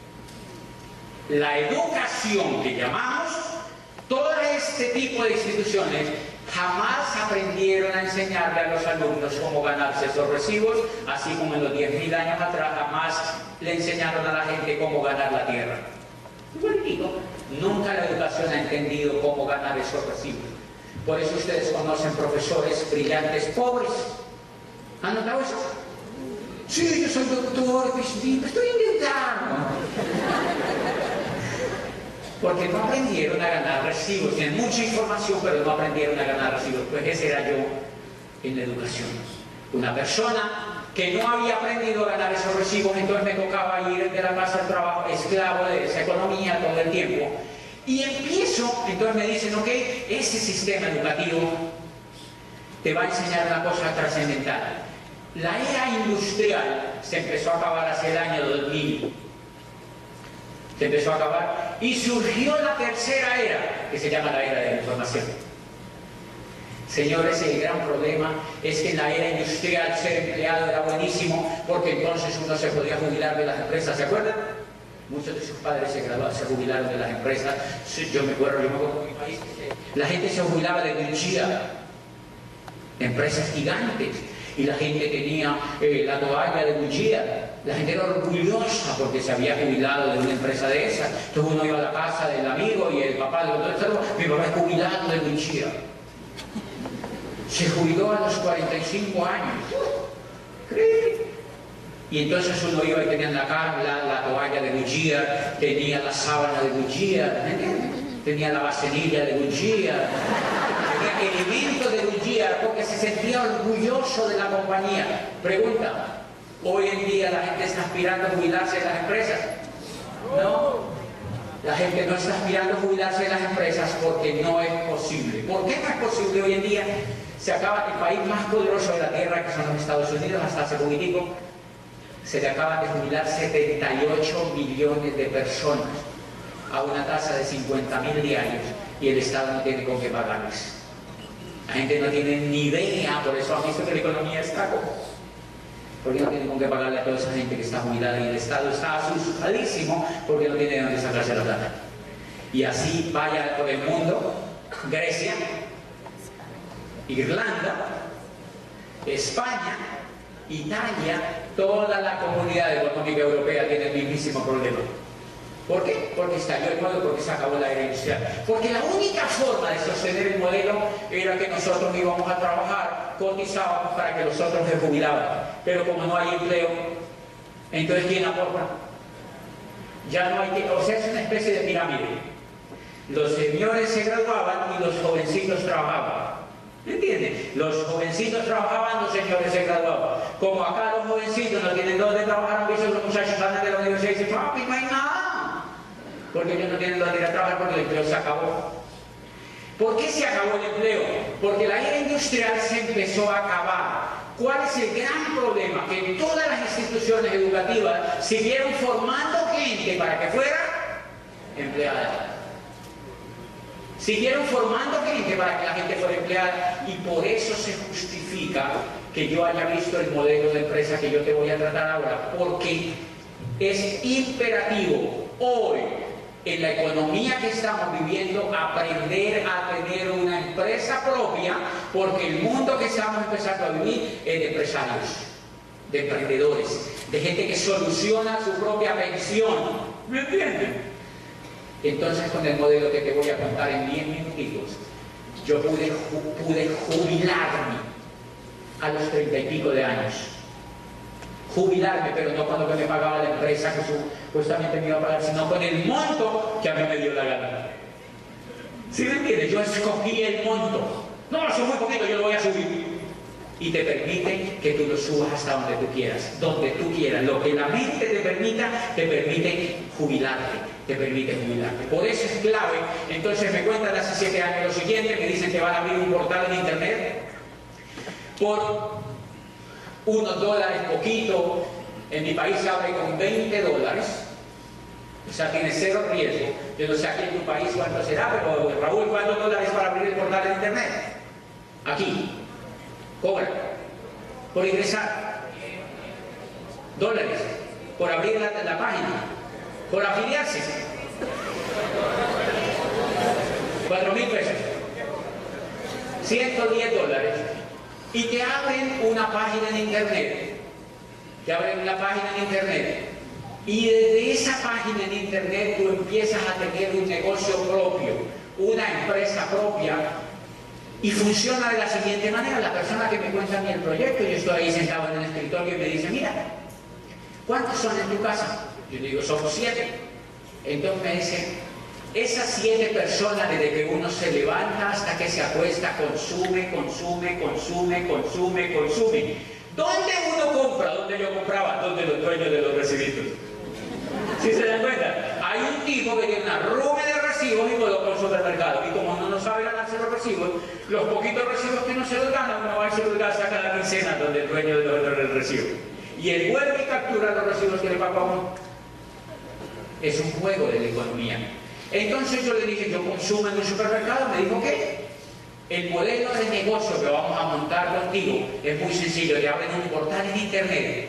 La educación que llamamos, todo este tipo de instituciones jamás aprendieron a enseñarle a los alumnos cómo ganarse esos recibos, así como en los diez mil años atrás jamás le enseñaron a la gente cómo ganar la tierra. Igualito, nunca la educación ha entendido cómo ganar esos recibos. Por eso ustedes conocen profesores brillantes pobres. ¿Han notado eso? Sí, yo soy doctor, estoy inventando. Porque no aprendieron a ganar recibos. Tienen mucha información, pero no aprendieron a ganar recibos. Pues ese era yo en la educación. Una persona que no había aprendido a ganar esos recibos, entonces me tocaba ir de la casa al trabajo, esclavo de esa economía todo el tiempo. Y empiezo, entonces me dicen, ok, ese sistema educativo te va a enseñar una cosa trascendental. La era industrial se empezó a acabar hacia el año dos mil. Se empezó a acabar y surgió la tercera era, que se llama la era de la información. Señores, el gran problema es que en la era industrial ser empleado era buenísimo porque entonces uno se podía jubilar de las empresas, ¿se acuerdan? Muchos de sus padres se graduaron, se jubilaron de las empresas. Yo me acuerdo, yo me acuerdo en mi país, la gente se jubilaba de Gucci, empresas gigantes. Y la gente tenía eh, la toalla de Gucci. La gente era orgullosa porque se había jubilado de una empresa de esas. Entonces uno iba a la casa del amigo y el papá le dijo, mi papá es jubilado de Gucci. Se jubiló a los cuarenta y cinco años. ¿Cree? Y entonces uno iba y tenía la, la, la toalla de Gucci, tenía la sábana de Gucci, tenía la vaselilla de Gucci, elementos de Gucci, porque se sentía orgulloso de la compañía. Pregunta, ¿hoy en día la gente está aspirando a jubilarse de las empresas? No, la gente no está aspirando a jubilarse de las empresas porque no es posible. ¿Por qué no es posible hoy en día? Se acaba, el país más poderoso de la tierra, que son los Estados Unidos, hasta hace poquitico, se le acaban de jubilar setenta y ocho millones de personas a una tasa de cincuenta mil diarios. y el Estado no tiene con qué pagarles. La gente no tiene ni idea, por eso han visto que la economía está como... Porque no tiene con qué pagarle a toda esa gente que está jubilada y el Estado está asustadísimo porque no tiene de dónde sacarse la plata. Y así vaya por el mundo, Grecia, Irlanda, España, Italia, toda la comunidad económica europea tiene el mismísimo problema. ¿Por qué? Porque estalló el modelo, porque se acabó la era industrial. Porque la única forma de sostener el modelo era que nosotros íbamos a trabajar, cotizábamos para que los otros se jubilaban. Pero como no hay empleo, entonces ¿quién aporta? Ya no hay que... O sea, es una especie de pirámide. Los señores se graduaban y los jovencitos trabajaban. ¿Me entiendes? Los jovencitos trabajaban, los señores se graduaban. Como acá los jovencitos no tienen dónde trabajar, han visto los muchachos salen de la universidad y dicen, papi, no hay nada. Porque ellos no tienen dónde ir a trabajar porque el empleo se acabó. ¿Por qué se acabó el empleo? Porque la era industrial se empezó a acabar. ¿Cuál es el gran problema? Que todas las instituciones educativas siguieron formando gente para que fuera empleada. Siguieron formando gente para que la gente fuera empleada y por eso se justifica que yo haya visto el modelo de empresa que yo te voy a tratar ahora, porque es imperativo hoy en la economía que estamos viviendo aprender a tener una empresa propia, porque el mundo que estamos empezando a vivir es de empresarios, de emprendedores, de gente que soluciona su propia pensión. ¿Me entienden? Entonces, con el modelo que te voy a contar en diez minutitos, yo pude, pude jubilarme a los treinta y pico de años. Jubilarme, pero no con lo que me pagaba la empresa que supuestamente me iba a pagar, sino con el monto que a mí me dio la gana. ¿Sí me entiendes? Yo escogí el monto. No, eso es muy poquito, yo lo voy a subir. Y te permite que tú lo subas hasta donde tú quieras, donde tú quieras. Lo que la mente te permita, te permite jubilarte, te permite jubilarte. Por eso es clave. Entonces me cuentan hace siete años lo siguiente, me dicen que van a abrir un portal en internet por unos dólares, poquito. En mi país se abre con veinte dólares, o sea, tiene cero riesgo. Yo no sé aquí en tu país cuánto será, pero Raúl, ¿cuántos dólares para abrir el portal en internet? Aquí. Cobra por ingresar, dólares por abrir la, la página, por afiliarse, cuatro mil pesos, ciento diez dólares, y te abren una página en internet, te abren una página en internet, y desde esa página en internet tú empiezas a tener un negocio propio, una empresa propia. Y funciona de la siguiente manera. La persona que me cuenta a mí el proyecto, yo estoy ahí sentado en el escritorio y me dice, mira, ¿cuántos son en tu casa? Yo digo, somos siete. Entonces me dice, esas siete personas desde que uno se levanta hasta que se acuesta, consume, consume, consume, consume, consume. ¿Dónde uno compra? ¿Dónde yo compraba? ¿Dónde los dueños de los recibitos? ¿Sí se dan cuenta? Hay un tipo que tiene una rume de recibos y coloca en el supermercado. Y como no, no sabe ganarse los recibos, los poquitos recibos que no se los gana, uno va a su casa cada quincena donde el dueño del recibo. Y él vuelve y captura los recibos que le paga a uno. Es un juego de la economía. Entonces yo le dije, yo consumo en el supermercado. Me dijo, ¿qué? El modelo de negocio que vamos a montar contigo es muy sencillo. Te abren un portal en internet.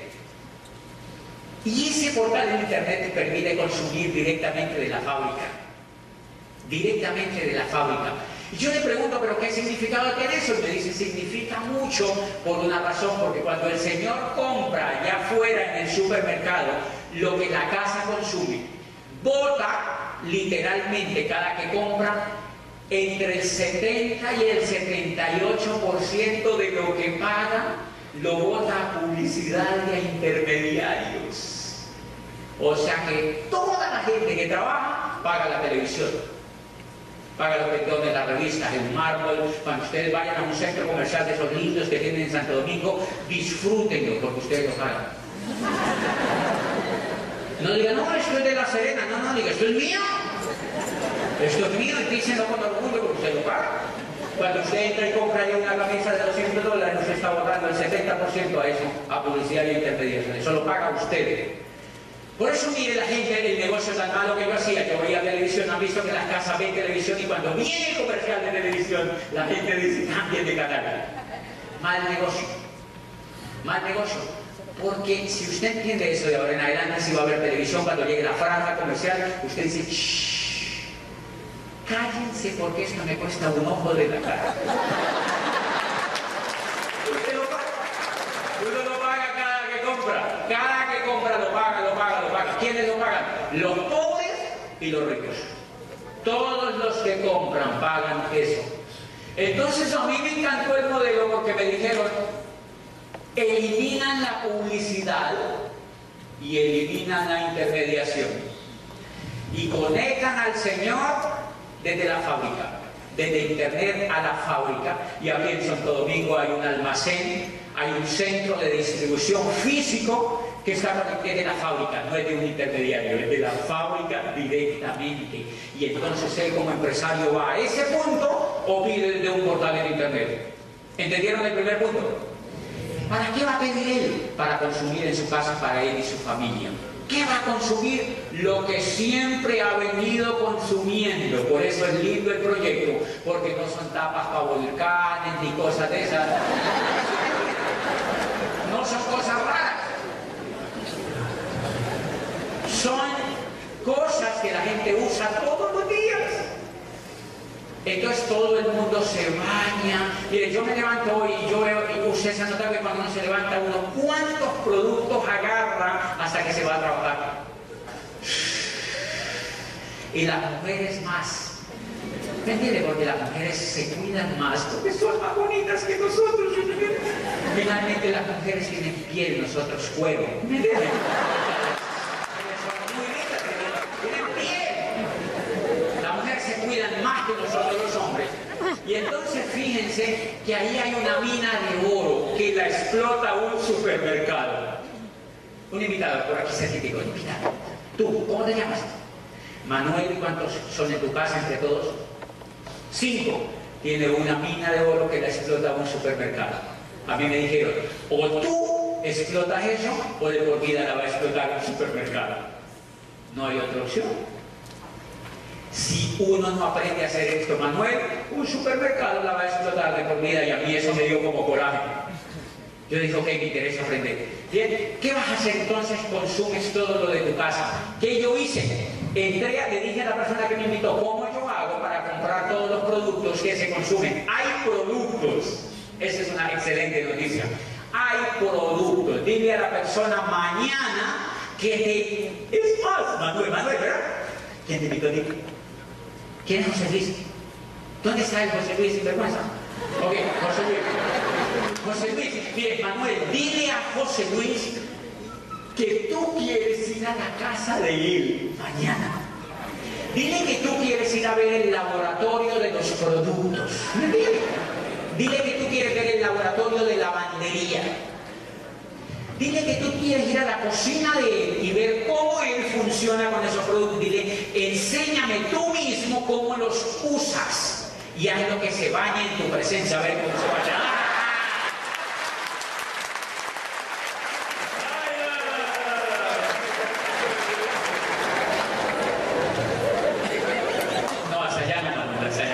Y ese portal en internet te permite consumir directamente de la fábrica. Directamente de la fábrica. Y yo le pregunto, ¿pero qué significado tiene eso? Y me dice, significa mucho por una razón, porque cuando el señor compra allá afuera en el supermercado lo que la casa consume, bota literalmente cada que compra entre el setenta y el setenta y ocho por ciento de lo que paga, lo bota a publicidad y a intermediarios. O sea que toda la gente que trabaja paga la televisión, paga lo que donen las revistas, el mármol. Cuando ustedes vayan a un centro comercial de esos lindos que tienen en Santo Domingo, disfrútenlo porque ustedes lo pagan. No digan, no, esto es de La Serena, no, no, digan, esto es mío. Esto es mío, y dísenlo con orgullo porque usted lo paga. Cuando usted entra y compra ya una camisa de doscientos dólares, usted está botando el setenta por ciento a eso, a publicidad y intermediación. Eso lo paga usted. Por eso mire la gente el negocio tan malo que yo hacía. Yo veía televisión, han visto que las casas ven televisión y cuando viene el comercial de televisión, la gente dice, cambien de canal. Mal negocio. Mal negocio. Porque si usted entiende eso de ahora en adelante, si va a haber televisión, cuando llegue la franja comercial, usted dice, shh, cállense porque esto me cuesta un ojo de la cara. Usted lo paga. Uno lo paga cada que compra. Cada que compra lo paga, lo paga, lo paga. ¿Quiénes lo pagan? Los pobres y los ricos. Todos los que compran pagan eso. Entonces a mí me encantó el modelo porque me dijeron, eliminan la publicidad y eliminan la intermediación. Y conectan al Señor desde la fábrica, desde internet a la fábrica. Y aquí en Santo Domingo hay un almacén, hay un centro de distribución físico que está conectado de la fábrica, no es de un intermediario, es de la fábrica directamente. Y entonces él como empresario va a ese punto o pide desde un portal en internet. ¿Entendieron el primer punto? ¿Para qué va a pedir él? Para consumir en su casa, para él y su familia. ¿Qué va a consumir? Lo que siempre ha venido consumiendo. Por eso es lindo el proyecto, porque no son tapas para volcanes ni cosas de esas. No son cosas raras. Son cosas que la gente usa todos los días. Entonces todo el mundo se baña. Mire, yo me levanto hoy y yo veo, y ustedes han notado que cuando uno se levanta uno, ¿cuántos productos agarra hasta que se va a trabajar? Y las mujeres más. ¿Me entiende? Porque las mujeres se cuidan más, porque son más bonitas que nosotros. Finalmente las mujeres tienen piel, nosotros cuero. ¿Me entienden? Cuidan más que nosotros los hombres. Y entonces fíjense que ahí hay una mina de oro que la explota un supermercado. Un invitado por aquí cerquitico, un invitado. Tú, ¿cómo te llamas? Manuel. ¿Cuántos son en tu casa entre todos? Cinco. Tiene una mina de oro que la explota un supermercado. A mí me dijeron, o tú explotas eso o de por vida la va a explotar un supermercado. No hay otra opción. Si uno no aprende a hacer esto, Manuel, un supermercado la va a explotar de por vida, y a mí eso me dio como coraje. Yo dije, ok, me interesa aprender. Bien, ¿qué vas a hacer entonces? Consumes todo lo de tu casa. ¿Qué yo hice? Entré, le dije a la persona que me invitó, ¿cómo yo hago para comprar todos los productos que se consumen? Hay productos. Esa es una excelente noticia. Hay productos. Dile a la persona mañana que te... Es más, Manuel, Manuel, ¿verdad? ¿Quién te invitó a ti? ¿Quién es José Luis? ¿Dónde está el José Luis sin vergüenza? Ok, José Luis. José Luis, mire, Manuel, dile a José Luis que tú quieres ir a la casa de él mañana. Dile que tú quieres ir a ver el laboratorio de los productos. Dile, dile que tú quieres ver el laboratorio de lavandería. Dile que tú quieres ir a la cocina de él y ver cómo él funciona con esos productos. Dile, enséñame tú mismo cómo los usas y hazlo que se bañe en tu presencia, a ver cómo se baña. No, hasta allá no, Manuel, hasta allá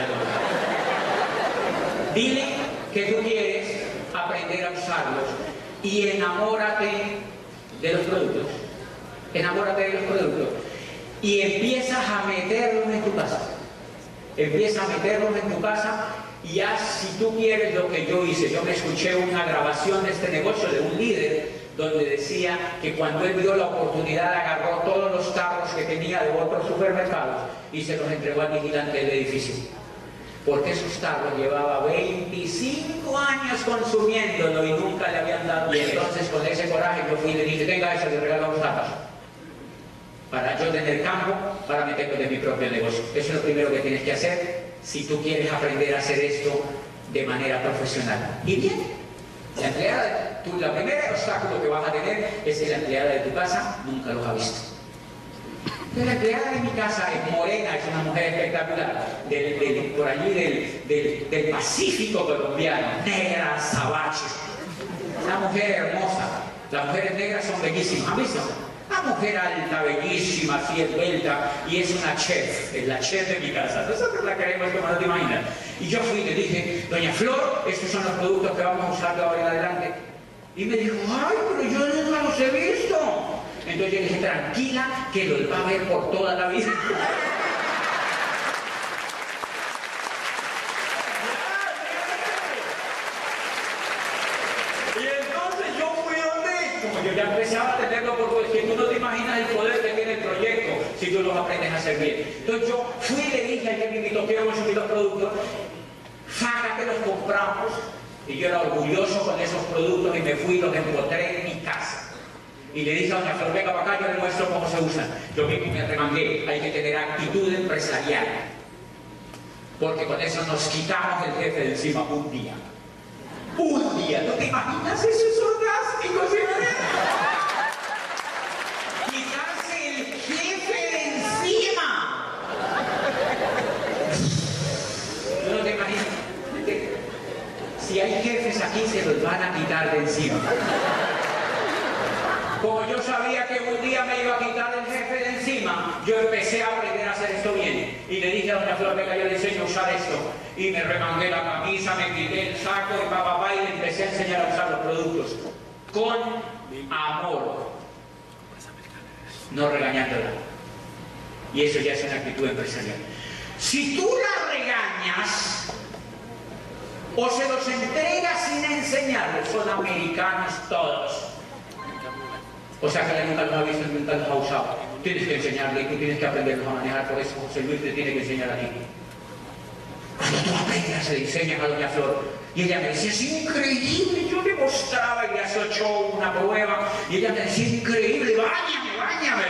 no. Dile que tú quieres aprender a usarlos. Y enamórate de los productos. Enamórate de los productos. Y empiezas a meterlos en tu casa. Empiezas a meterlos en tu casa y haz, si tú quieres, lo que yo hice. Yo me escuché una grabación de este negocio de un líder donde decía que cuando él vio la oportunidad agarró todos los tarros que tenía de otros supermercados y se los entregó al vigilante del edificio. Porque esos tarros llevaba veinticinco años consumiéndolo y nunca le habían dado. Y entonces con ese coraje yo fui y le dije, tenga eso, le regalo los tarros. Para yo tener campo, para meterme de mi propio negocio. Eso es lo primero que tienes que hacer si tú quieres aprender a hacer esto de manera profesional. Y bien, la empleada, tú, la primera obstáculo que vas a tener es que la empleada de tu casa nunca los ha visto. La empleada de mi casa es morena, es una mujer espectacular, del, del, por allí del, del, del Pacífico colombiano, negra, sabache, una mujer hermosa. Las mujeres negras son bellísimas, ¿han visto? Una mujer alta, bellísima, así esbelta, y es una chef, es la chef de mi casa. Nosotros la queremos como no te imaginas. Y yo fui y le dije, doña Flor, estos son los productos que vamos a usar de ahora en adelante. Y me dijo, ay, pero yo nunca los he visto. Entonces yo le dije, tranquila, que los va a ver por toda la vida. Y entonces yo fui donde, como yo ya empezaba a tenerlo por todo, es que tú no te imaginas el poder que tiene el proyecto si tú los aprendes a hacer bien. Entonces yo fui y le dije al que me invitó, quiero consumir los productos, faga que los compramos, y yo era orgulloso con esos productos y me fui y los empotré en mi casa. Y le dije a doña Flor, venga para acá, yo le muestro cómo se usan. Yo mismo me arremangué, hay que tener actitud empresarial, porque con eso nos quitamos el jefe de encima un día. Un día, ¿no te imaginas? Eso es orgástico, ¿sí? Quitarse el jefe de encima. ¿No te imaginas? Si hay jefes aquí, se los van a quitar de encima. Como yo sabía que un día me iba a quitar el jefe de encima, yo empecé a aprender a hacer esto bien. Y le dije a doña Flor, venga, yo le enseño a usar esto. Y me remangué la camisa, me quité el saco y papá, papá, y le empecé a enseñar a usar los productos. Con amor. No regañándola. Y eso ya es una actitud empresarial. Si tú la regañas, o se los entregas sin enseñarles, son americanos todos. O sea que ella nunca los ha visto, nunca los ha usado. Tienes que enseñarle y tú tienes que aprenderlos a manejar, por eso José Luis te tiene que enseñar a ti. Cuando tú aprendas, le enseñas a doña Flor. Y ella me decía, es increíble, yo le mostraba y le hacía show, una prueba, y ella me decía, es increíble, báñame, báñame.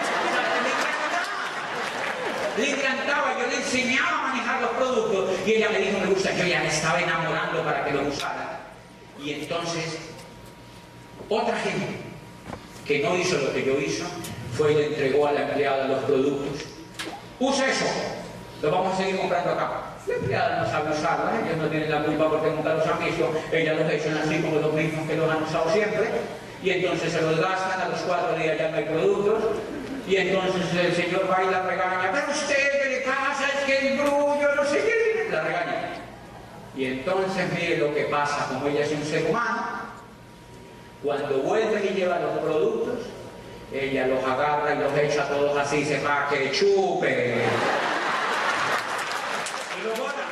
Le encantaba, yo le enseñaba a manejar los productos, y ella me dijo, me gusta, yo ya me estaba enamorando para que lo usara. Y entonces, otra gente que no hizo lo que yo hizo, fue y le entregó a la empleada los productos. Usa eso, lo vamos a seguir comprando acá. La empleada no sabe usarlo, ¿eh? Ellos no tienen la culpa porque nunca los han visto, ellas los echan así como los mismos que los han usado siempre, y entonces se los gastan, a los cuatro días ya no hay productos, y entonces el señor va y la regaña, pero usted qué le pasa, es que el brullo, no sé qué, la regaña. Y entonces mire lo que pasa, como ella es un ser humano, cuando vuelve y lleva los productos, ella los agarra y los echa todos así, se va que chupe. Y los bota.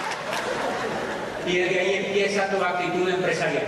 Y desde ahí empieza tu actitud empresarial.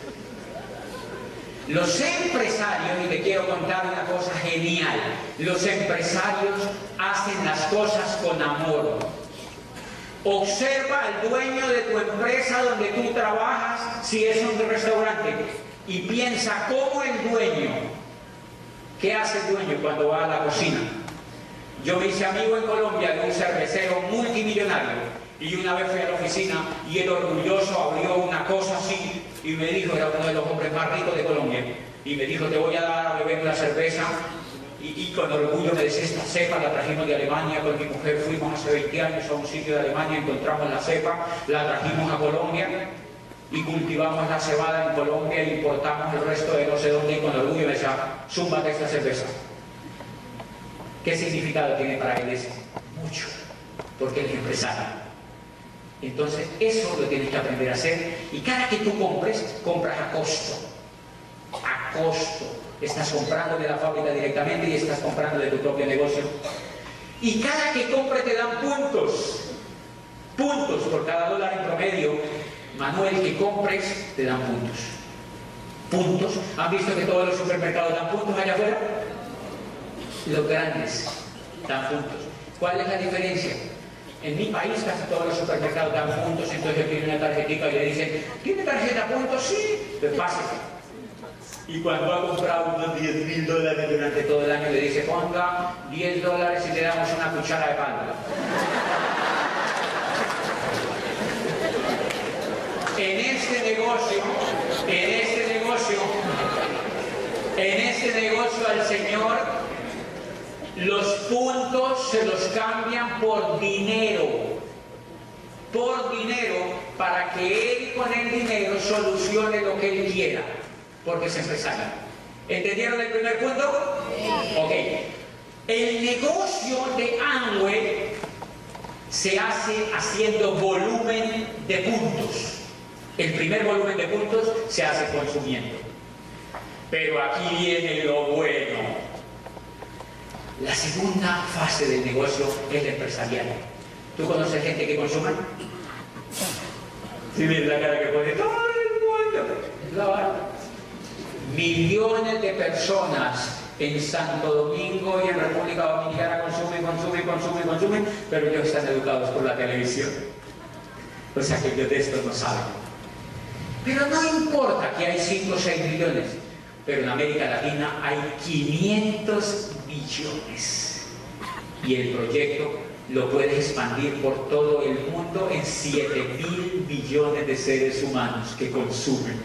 Los empresarios, y te quiero contar una cosa genial, los empresarios hacen las cosas con amor. Observa al dueño de tu empresa donde tú trabajas, si es un restaurante, y piensa cómo el dueño, ¿qué hace el dueño cuando va a la cocina? Yo me hice amigo en Colombia de un cervecero multimillonario, y una vez fui a la oficina y él orgulloso abrió una cosa así y me dijo, era uno de los hombres más ricos de Colombia, y me dijo, te voy a dar a beber la cerveza, y, y con orgullo me decía, esta cepa la trajimos de Alemania, con mi mujer fuimos hace veinte años a un sitio de Alemania, encontramos la cepa, la trajimos a Colombia y cultivamos la cebada en Colombia e importamos el resto de no sé dónde, y con orgullo me decía, zúmbate esta cerveza. ¿Qué significado tiene para él eso? Mucho, porque él es empresario. Entonces eso lo tienes que aprender a hacer, y cada que tú compres, compras a costo, a costo. Estás comprando de la fábrica directamente y estás comprando de tu propio negocio. Y cada que compres te dan puntos, puntos por cada dólar en promedio. Manuel, que compres, te dan puntos. Puntos. ¿Han visto que todos los supermercados dan puntos allá afuera? Los grandes dan puntos. ¿Cuál es la diferencia? En mi país casi todos los supermercados dan puntos, entonces tiene una tarjetita y le dicen, ¿tiene tarjeta puntos? Sí, pues pásese. Y cuando ha comprado unos diez mil dólares durante todo el año, le dice, ponga diez dólares y le damos una cuchara de pan. En este negocio, en este negocio, en este negocio al Señor, los puntos se los cambian por dinero, por dinero, para que Él con el dinero solucione lo que Él quiera, porque es empresario. ¿Entendieron el primer punto? Ok. El negocio de Amway se hace haciendo volumen de puntos. El primer volumen de puntos se hace consumiendo. Pero aquí viene lo bueno. La segunda fase del negocio es la empresarial. ¿Tú conoces gente que consuma? Si ves la cara que pone todo el mundo. La barba. Millones de personas en Santo Domingo y en República Dominicana consumen, consumen, consumen, consumen, pero ellos están educados por la televisión. O sea que ellos de esto no saben. Pero no importa que hay cinco o seis millones, pero en América Latina hay quinientos billones. Y el proyecto lo puede expandir por todo el mundo en siete mil billones de seres humanos que consumen.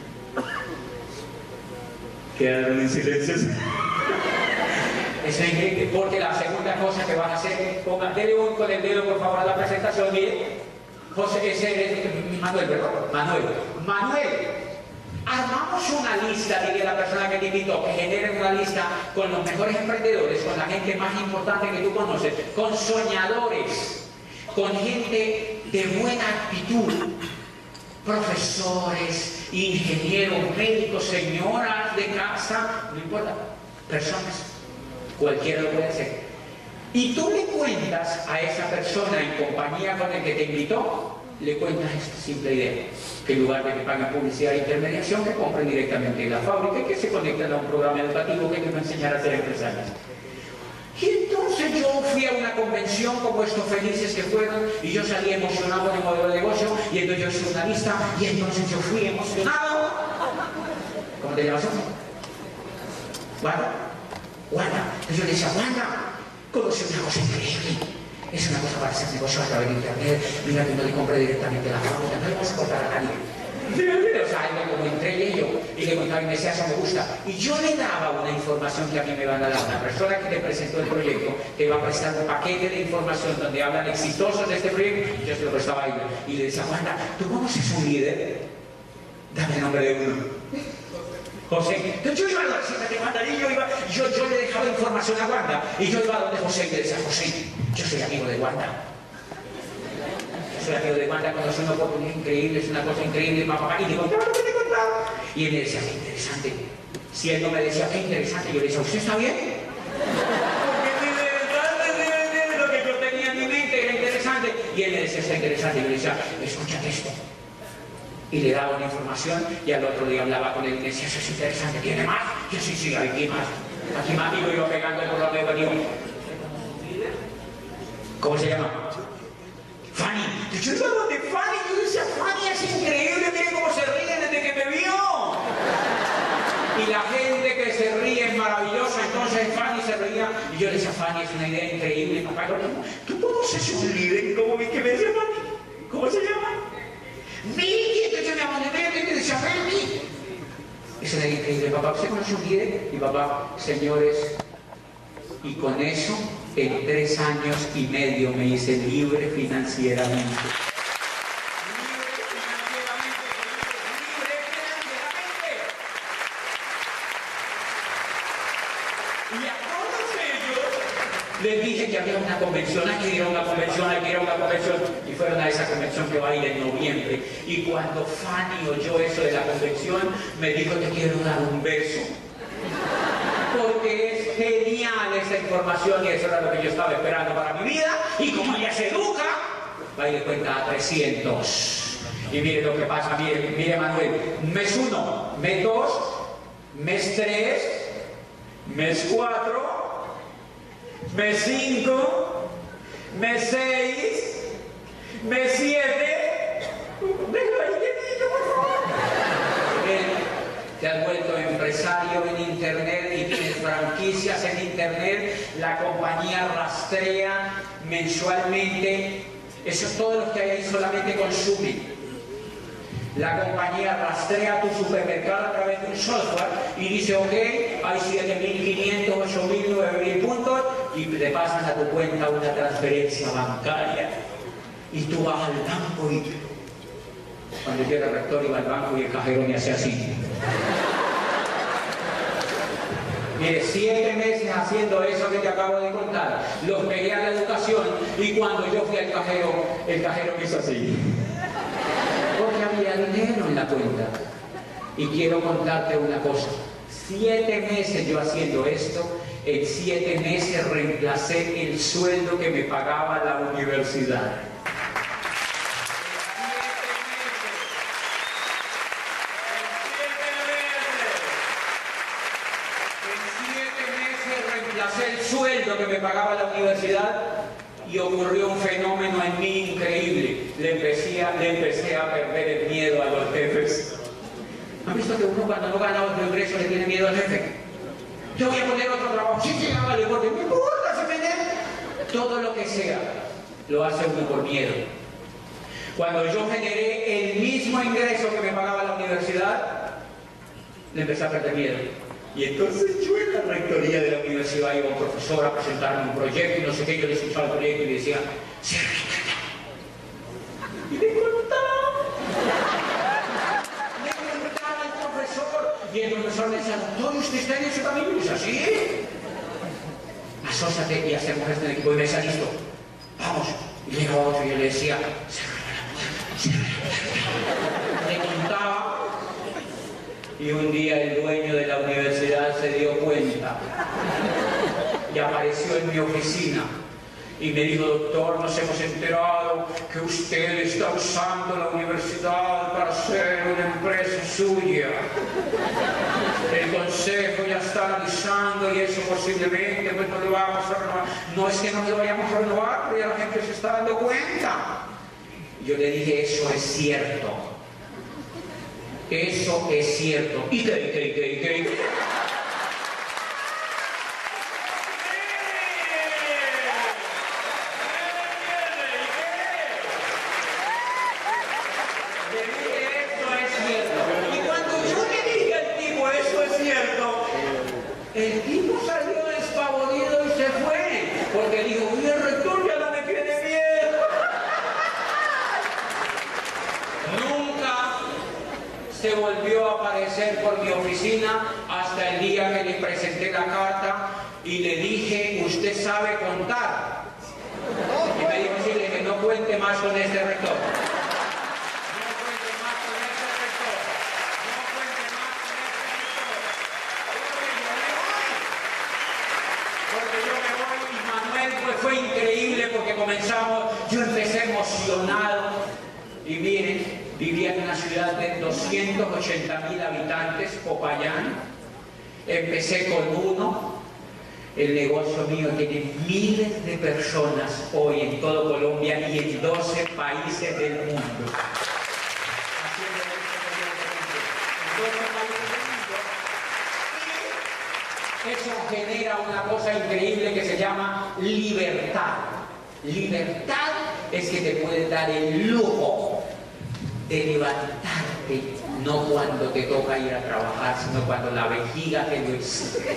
Quedaron en silencio. Es increíble, porque la segunda cosa que van a hacer, pongan, denle un con el dedo por favor a la presentación, mire, José, ese es Manuel, ¿verdad? Manuel, Manuel, armamos una lista, dile a la persona que te invitó, que generen una lista con los mejores emprendedores, con la gente más importante que tú conoces, con soñadores, con gente de buena actitud, profesores, ingenieros, médicos, señoras de casa, no importa, personas. Cualquiera lo puede hacer. Y tú le cuentas a esa persona en compañía con el que te invitó, le cuentas esta simple idea, que en lugar de que paguen publicidad e intermediación, que compren directamente en la fábrica y que se conecten a un programa educativo que les va a enseñar a ser empresarios. Y entonces yo fui a una convención como estos felices que fueron y yo salí emocionado con el modelo de negocio y entonces yo hice una lista y entonces yo fui emocionado. ¿Cómo te llamas? Bueno. Wanda, yo le decía, Wanda, conocí una cosa increíble. Es una cosa para hacer negocio a través de internet. Mira que no le compré directamente la fábrica, no le vas a cortar a nadie. O sea, algo como entre ellos y le contaba y me decía, eso me gusta. Y yo le daba una información que a mí me van a dar. Una persona que te presentó el proyecto te va a prestar un paquete de información donde hablan exitosos de este proyecto. Y yo se lo prestaba a ella. Y le decía, Wanda, ¿tú conoces un líder? Dame el nombre de uno. José, entonces yo iba a la cita de Wanda y yo, iba, yo, yo le dejaba información a Wanda y yo iba a donde José y le decía, José, yo soy amigo de Wanda. Yo soy amigo de Wanda, conocí una oportunidad increíble, es una cosa increíble, papá, y le contaba lo que le contaba. Y él le decía, qué interesante. Si él no me decía, qué interesante, yo le decía, ¿usted está bien? Porque de verdad, lo que yo tenía en mi mente era interesante. Y él le decía, está interesante, y yo le decía, escúchate esto. Y le daba una información y al otro día hablaba con él y le decía, eso es interesante, ¿tiene más? Yo sí, sí, aquí más. Aquí más, y yo pegando el programa educativo. ¿Cómo se llama? Fanny. Yo iba donde Fanny, yo decía, Fanny es increíble, mire cómo se ríe desde que me vio. Y la gente que se ríe es maravillosa, entonces Fanny se reía. Y yo le decía, Fanny, es una idea increíble, papá. ¿Tú conoces un líder como vi que me decía Fanny? ¿Cómo se llama? Miki, entonces yo me abandoné, me decía, Miki. Eso era increíble, papá, ¿usted conoce un líder? Y papá, señores, y con eso, en tres años y medio me hice libre financieramente. Libre financieramente, libre financieramente. Y a todos ellos les dije que había una convención, hay que ir a una convención, hay que ir a una convención. Y fueron a esa convención que va a ir en noviembre. Y cuando Fanny oyó eso de la convención, me dijo, te quiero dar un beso. Porque es genial esa información y eso era lo que yo estaba esperando para mi vida. Y como ella se educa, va y le cuenta a trescientos. Y mire lo que pasa, mire, mire Manuel, mes uno, mes dos, mes tres, mes cuatro, mes cinco, mes seis, mes siete. Déjalo ahí, por favor. Te has vuelto empresario en internet y tienes franquicias en internet, la compañía rastrea mensualmente, eso es todo lo que hay ahí, solamente consumen. La compañía rastrea tu supermercado a través de un software y dice, ok, hay siete mil quinientos, ocho mil, nueve mil puntos y te pasan a tu cuenta una transferencia bancaria. Y tú vas al banco y cuando yo era rector iba al banco y el cajero me hacía así. Mire, siete meses haciendo eso que te acabo de contar. Los pegué a la educación y cuando yo fui al cajero, el cajero me hizo así. Porque había dinero en la cuenta. Y quiero contarte una cosa. Siete meses yo haciendo esto, en siete meses reemplacé el sueldo que me pagaba la universidad. El sueldo que me pagaba la universidad y ocurrió un fenómeno en mí increíble. Le empecé, a, le empecé a perder el miedo a los jefes. ¿Han visto que uno cuando no gana otro ingreso le tiene miedo al jefe? Yo voy a poner otro trabajo. Sí, sí, hágale, porque me importa si me den. Todo lo que sea, lo hace uno por miedo. Cuando yo generé el mismo ingreso que me pagaba la universidad, le empecé a perder miedo. Y entonces yo en la rectoría de la universidad iba un profesor a presentarme un proyecto y no sé qué, yo le escuchaba el proyecto y le decía, Señorita, y le contaba, le contaba al profesor, y el profesor me decía, doctor, ¿usted está en ese camino? Y yo decía, sí, asóciate y hacemos esto en equipo, y me decía, listo, vamos, y llegaba otro y yo le decía, le contaba. Y un día el dueño de la universidad se dio cuenta y apareció en mi oficina y me dijo, doctor, nos hemos enterado que usted está usando la universidad para hacer una empresa suya. El consejo ya está analizando y eso posiblemente pues no lo vamos a renovar. No es que no lo vayamos a renovar, pero ya la gente se está dando cuenta. Yo le dije, eso es cierto. Eso es cierto. ¿Y qué? ¿Y qué? ¿Y qué? ¿Y qué? ¿Y qué? Le dije, eso es cierto. Y cuando yo le dije al tipo, eso es cierto, el tipo salió despavorido y se fue. Porque dijo, uy, el rector ya no me tiene miedo. Nunca se volvió a aparecer por mi oficina hasta el día que le presenté la carta y le dije, usted sabe contar. Y me dijo, sí, le dije, no cuente más con este rector. No cuente más con este rector. No cuente más con este rector. Porque yo me voy. Porque yo me voy y Manuel pues, fue increíble porque comenzamos, yo empecé emocionado y miren, vivía en una ciudad de doscientos ochenta mil habitantes, Popayán. Empecé con uno. El negocio mío tiene miles de personas hoy en todo Colombia y en doce países del mundo. Y eso genera una cosa increíble que se llama libertad. Libertad es que te puedes dar el lujo de levantarte, no cuando te toca ir a trabajar, sino cuando la vejiga te lo exige.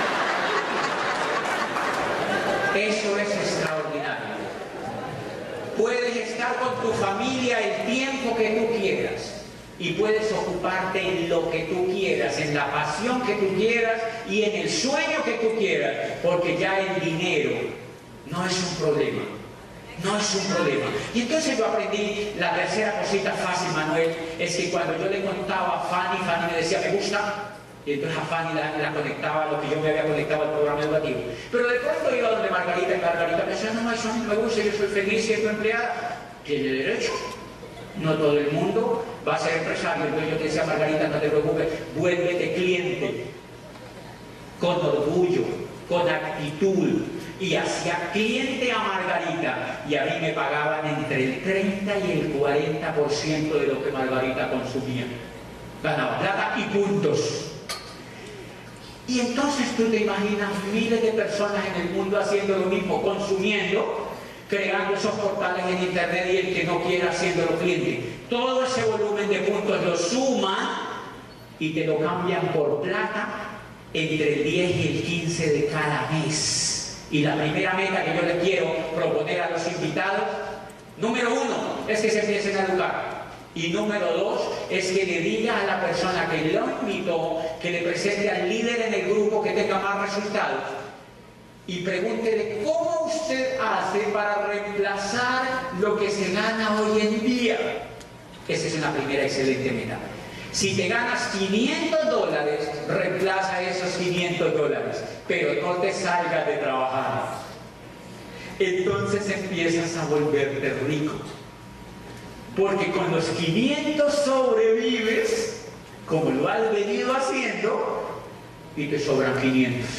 Eso es extraordinario. Puedes estar con tu familia el tiempo que tú quieras y puedes ocuparte en lo que tú quieras, en la pasión que tú quieras y en el sueño que tú quieras, porque ya el dinero no es un problema. No es un problema. Y entonces yo aprendí la tercera cosita fácil, Manuel, es que cuando yo le contaba a Fanny, Fanny me decía, ¿me gusta? Y entonces a Fanny la, la conectaba a lo que yo me había conectado al programa educativo. Pero de pronto iba donde Margarita y Margarita me decía, no, eso a mí me gusta, yo soy feliz siendo empleada. Tiene derecho. No todo el mundo va a ser empresario. Entonces yo te decía, Margarita, no te preocupes, vuélvete cliente. Con orgullo, con actitud. Y hacía cliente a Margarita y a mí me pagaban entre el treinta y el cuarenta por ciento de lo que Margarita consumía. Ganaba plata y puntos. Y entonces tú te imaginas miles de personas en el mundo haciendo lo mismo, consumiendo, creando esos portales en internet y el que no quiera haciéndolo cliente. Todo ese volumen de puntos lo suman y te lo cambian por plata entre el diez y el quince de cada mes. Y la primera meta que yo les quiero proponer a los invitados, número uno, es que se empiecen a educar. Y número dos, es que le diga a la persona que lo invitó, que le presente al líder en el grupo que que tenga más resultados y pregúntele cómo usted hace para reemplazar lo que se gana hoy en día. Esa es una primera excelente meta. Si te ganas quinientos dólares, reemplaza esos quinientos dólares, pero no te salgas de trabajar. Entonces empiezas a volverte rico. Porque con los quinientos sobrevives, como lo has venido haciendo, y te sobran quinientos.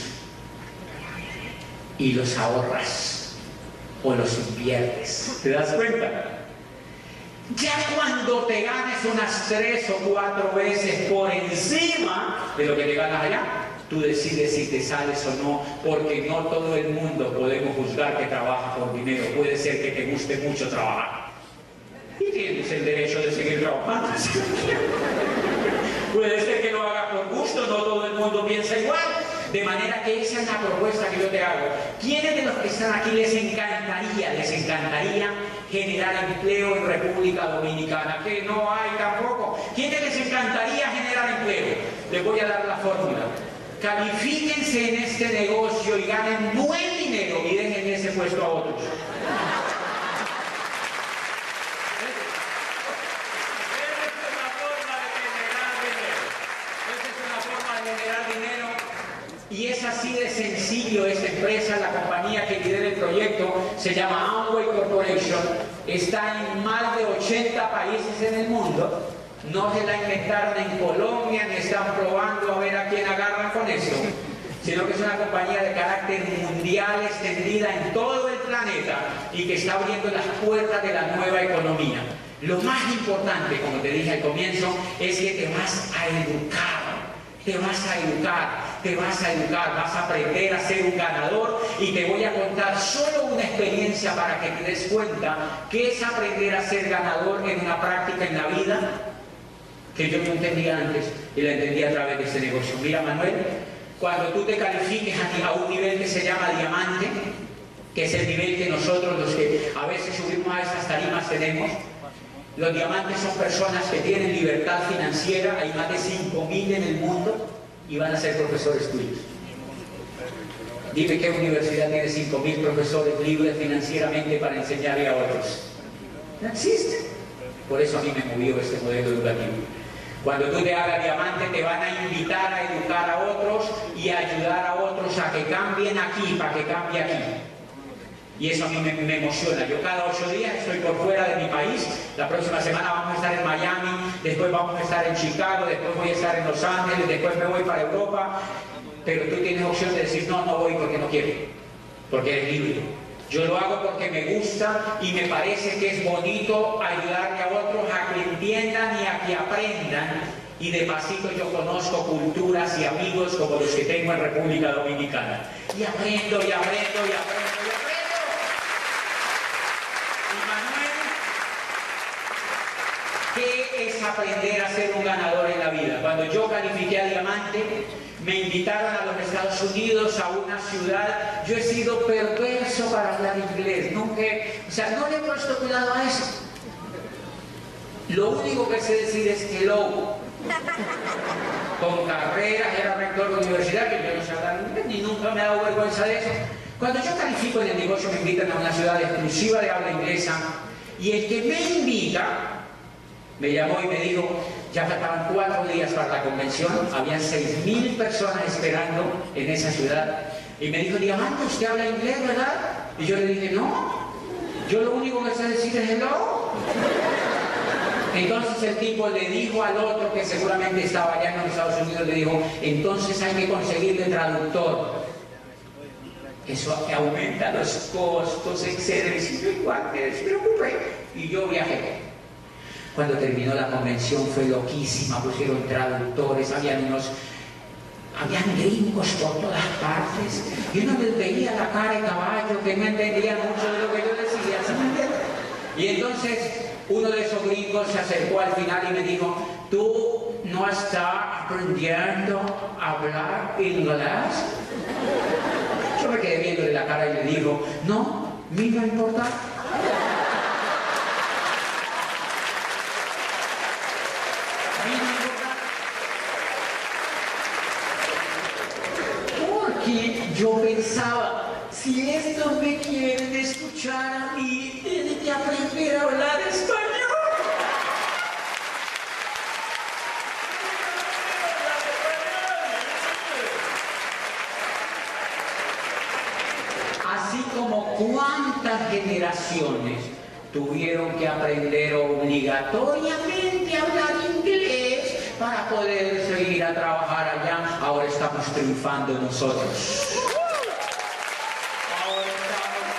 Y los ahorras, o los inviertes. ¿Te das cuenta? Ya cuando te ganes unas tres o cuatro veces por encima de lo que te ganas allá, tú decides si te sales o no, porque no todo el mundo podemos juzgar que trabaja por dinero. Puede ser que te guste mucho trabajar y tienes el derecho de seguir trabajando. Puede ser que lo hagas por gusto, no todo el mundo piensa igual. De manera que esa es la propuesta que yo te hago. ¿Quiénes de los que están aquí les encantaría, les encantaría generar empleo en República Dominicana? Que no hay tampoco. ¿Quiénes les encantaría generar empleo? Les voy a dar la fórmula. Califíquense en este negocio y ganen buen dinero y dejen ese puesto a otros. Y es así de sencillo esta empresa. La compañía que lidera el proyecto se llama Amway Corporation. Está en más de ochenta países en el mundo. No se la inventaron en Colombia ni están probando a ver a quién agarran con eso, sino que es una compañía de carácter mundial extendida en todo el planeta y que está abriendo las puertas de la nueva economía. Lo más importante, como te dije al comienzo, es que te vas a educar. Te vas a educar, te vas a educar, vas a aprender a ser un ganador y te voy a contar solo una experiencia para que te des cuenta que es aprender a ser ganador en una práctica en la vida que yo no entendía antes y la entendí a través de este negocio. Mira, Manuel, cuando tú te califiques a, a un nivel que se llama diamante, que es el nivel que nosotros los que a veces subimos a estas tarimas tenemos. Los diamantes son personas que tienen libertad financiera, hay más de cinco mil en el mundo y van a ser profesores tuyos. Dime qué universidad tiene cinco mil profesores libres financieramente para enseñarle a otros. No existe. Por eso a mí me movió este modelo educativo. Cuando tú te hagas diamante te van a invitar a educar a otros y a ayudar a otros a que cambien aquí, para que cambie aquí. Y eso a mí me, me emociona. Yo cada ocho días estoy por fuera de mi país. La próxima semana vamos a estar en Miami, después vamos a estar en Chicago, después voy a estar en Los Ángeles, después me voy para Europa. Pero tú tienes opción de decir, no, no voy porque no quiero, porque eres libre. Yo lo hago porque me gusta y me parece que es bonito ayudarle a otros a que entiendan y a que aprendan. Y de pasito yo conozco culturas y amigos como los que tengo en República Dominicana. Y aprendo, y aprendo, y aprendo, y aprendo. ¿Qué es aprender a ser un ganador en la vida? Cuando yo califiqué a diamante, me invitaron a los Estados Unidos, a una ciudad. Yo he sido perverso para hablar inglés. Nunca, o sea, no le he puesto cuidado a eso. Lo único que sé decir es hello. Con carreras, era rector de universidad, que yo no sé hablar inglés, ni nunca me he dado vergüenza de eso. Cuando yo califico en el negocio, me invitan a una ciudad exclusiva de habla inglesa. Y el que me invita me llamó y me dijo, ya faltaban cuatro días para la convención, habían seis mil personas esperando en esa ciudad. Y me dijo, Diamante, ¿usted habla inglés, verdad? Y yo le dije, no, yo lo único que sé decir es hello. Entonces el tipo le dijo al otro, que seguramente estaba allá en los Estados Unidos, le dijo, entonces hay que conseguirle traductor. Eso aumenta los costos, etcétera. Y si yo igual, que se preocupe. Y yo viajé. Cuando terminó la convención fue loquísima, pusieron traductores, habían unos, habían gringos por todas partes, y uno les veía la cara de caballo, que no entendían mucho de lo que yo decía, ¿sí me entiendes? Y entonces uno de esos gringos se acercó al final y me dijo, ¿tú no estás aprendiendo a hablar inglés? Yo me quedé viéndole la cara y le digo, no, a mí no importa. porque yo pensaba, si estos me quieren escuchar a mí, tienen que aprender a hablar español. Así como cuántas generaciones tuvieron que aprender obligatoriamente a hablar inglés para poder seguir a trabajar allá. Ahora estamos triunfando nosotros. Ahora estamos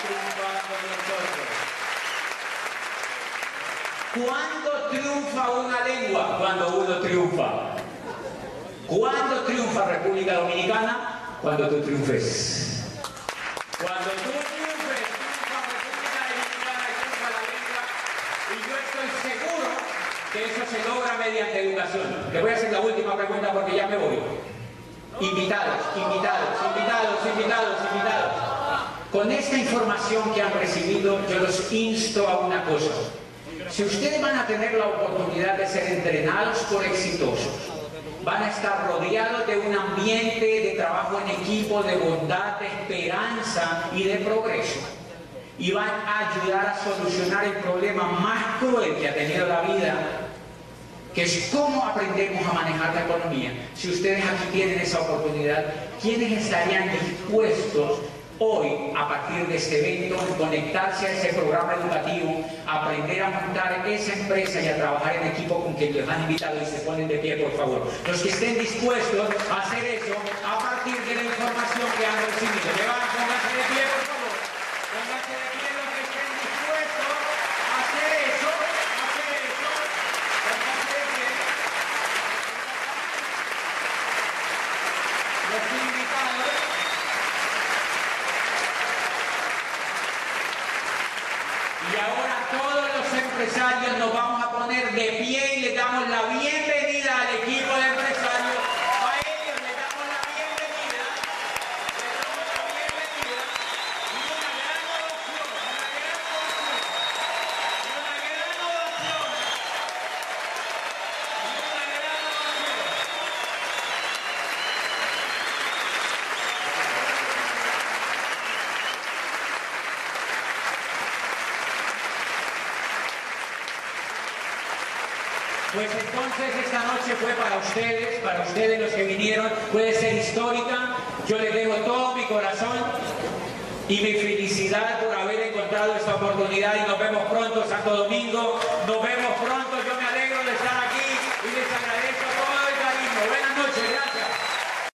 triunfando nosotros. ¿Cuándo triunfa una lengua? Cuando uno triunfa. ¿Cuándo triunfa República Dominicana? Cuando tú triunfes. Cuando tú triunfes, triunfa República Dominicana y triunfa la lengua. Y yo estoy seguro que eso se logra mediante educación. Le voy a hacer la última pregunta porque ya me voy. Invitados, invitados, invitados, invitados, invitados. Con esta información que han recibido, yo los insto a una cosa. Si ustedes van a tener la oportunidad de ser entrenados por exitosos, van a estar rodeados de un ambiente de trabajo en equipo, de bondad, de esperanza y de progreso. Y van a ayudar a solucionar el problema más cruel que ha tenido la vida, que es cómo aprendemos a manejar la economía. Si ustedes aquí tienen esa oportunidad, ¿quiénes estarían dispuestos hoy, a partir de este evento, conectarse a ese programa educativo, aprender a montar esa empresa y a trabajar en equipo con quien los han invitado? Y se ponen de pie, por favor. Los que estén dispuestos a hacer eso a partir de la información que han recibido. Levanten, pónganse de pie, por favor. Pónganse de pie los que estén dispuestos a hacer eso, a hacer eso. Pónganse de pie. Los invitados. Y ahora todos los empresarios nos vamos a poner de pie y les damos la bienvenida al equipo de empresarios. A ellos les damos la bienvenida. Les damos la bienvenida. Y una gran ovación, una gran ovación. Y una gran ovación. Y una gran ovación. Pues entonces esta noche fue para ustedes, para ustedes los que vinieron, puede ser histórica. Yo les dejo todo mi corazón y mi felicidad por haber encontrado esta oportunidad y nos vemos pronto, Santo Domingo, nos vemos pronto. Yo me alegro.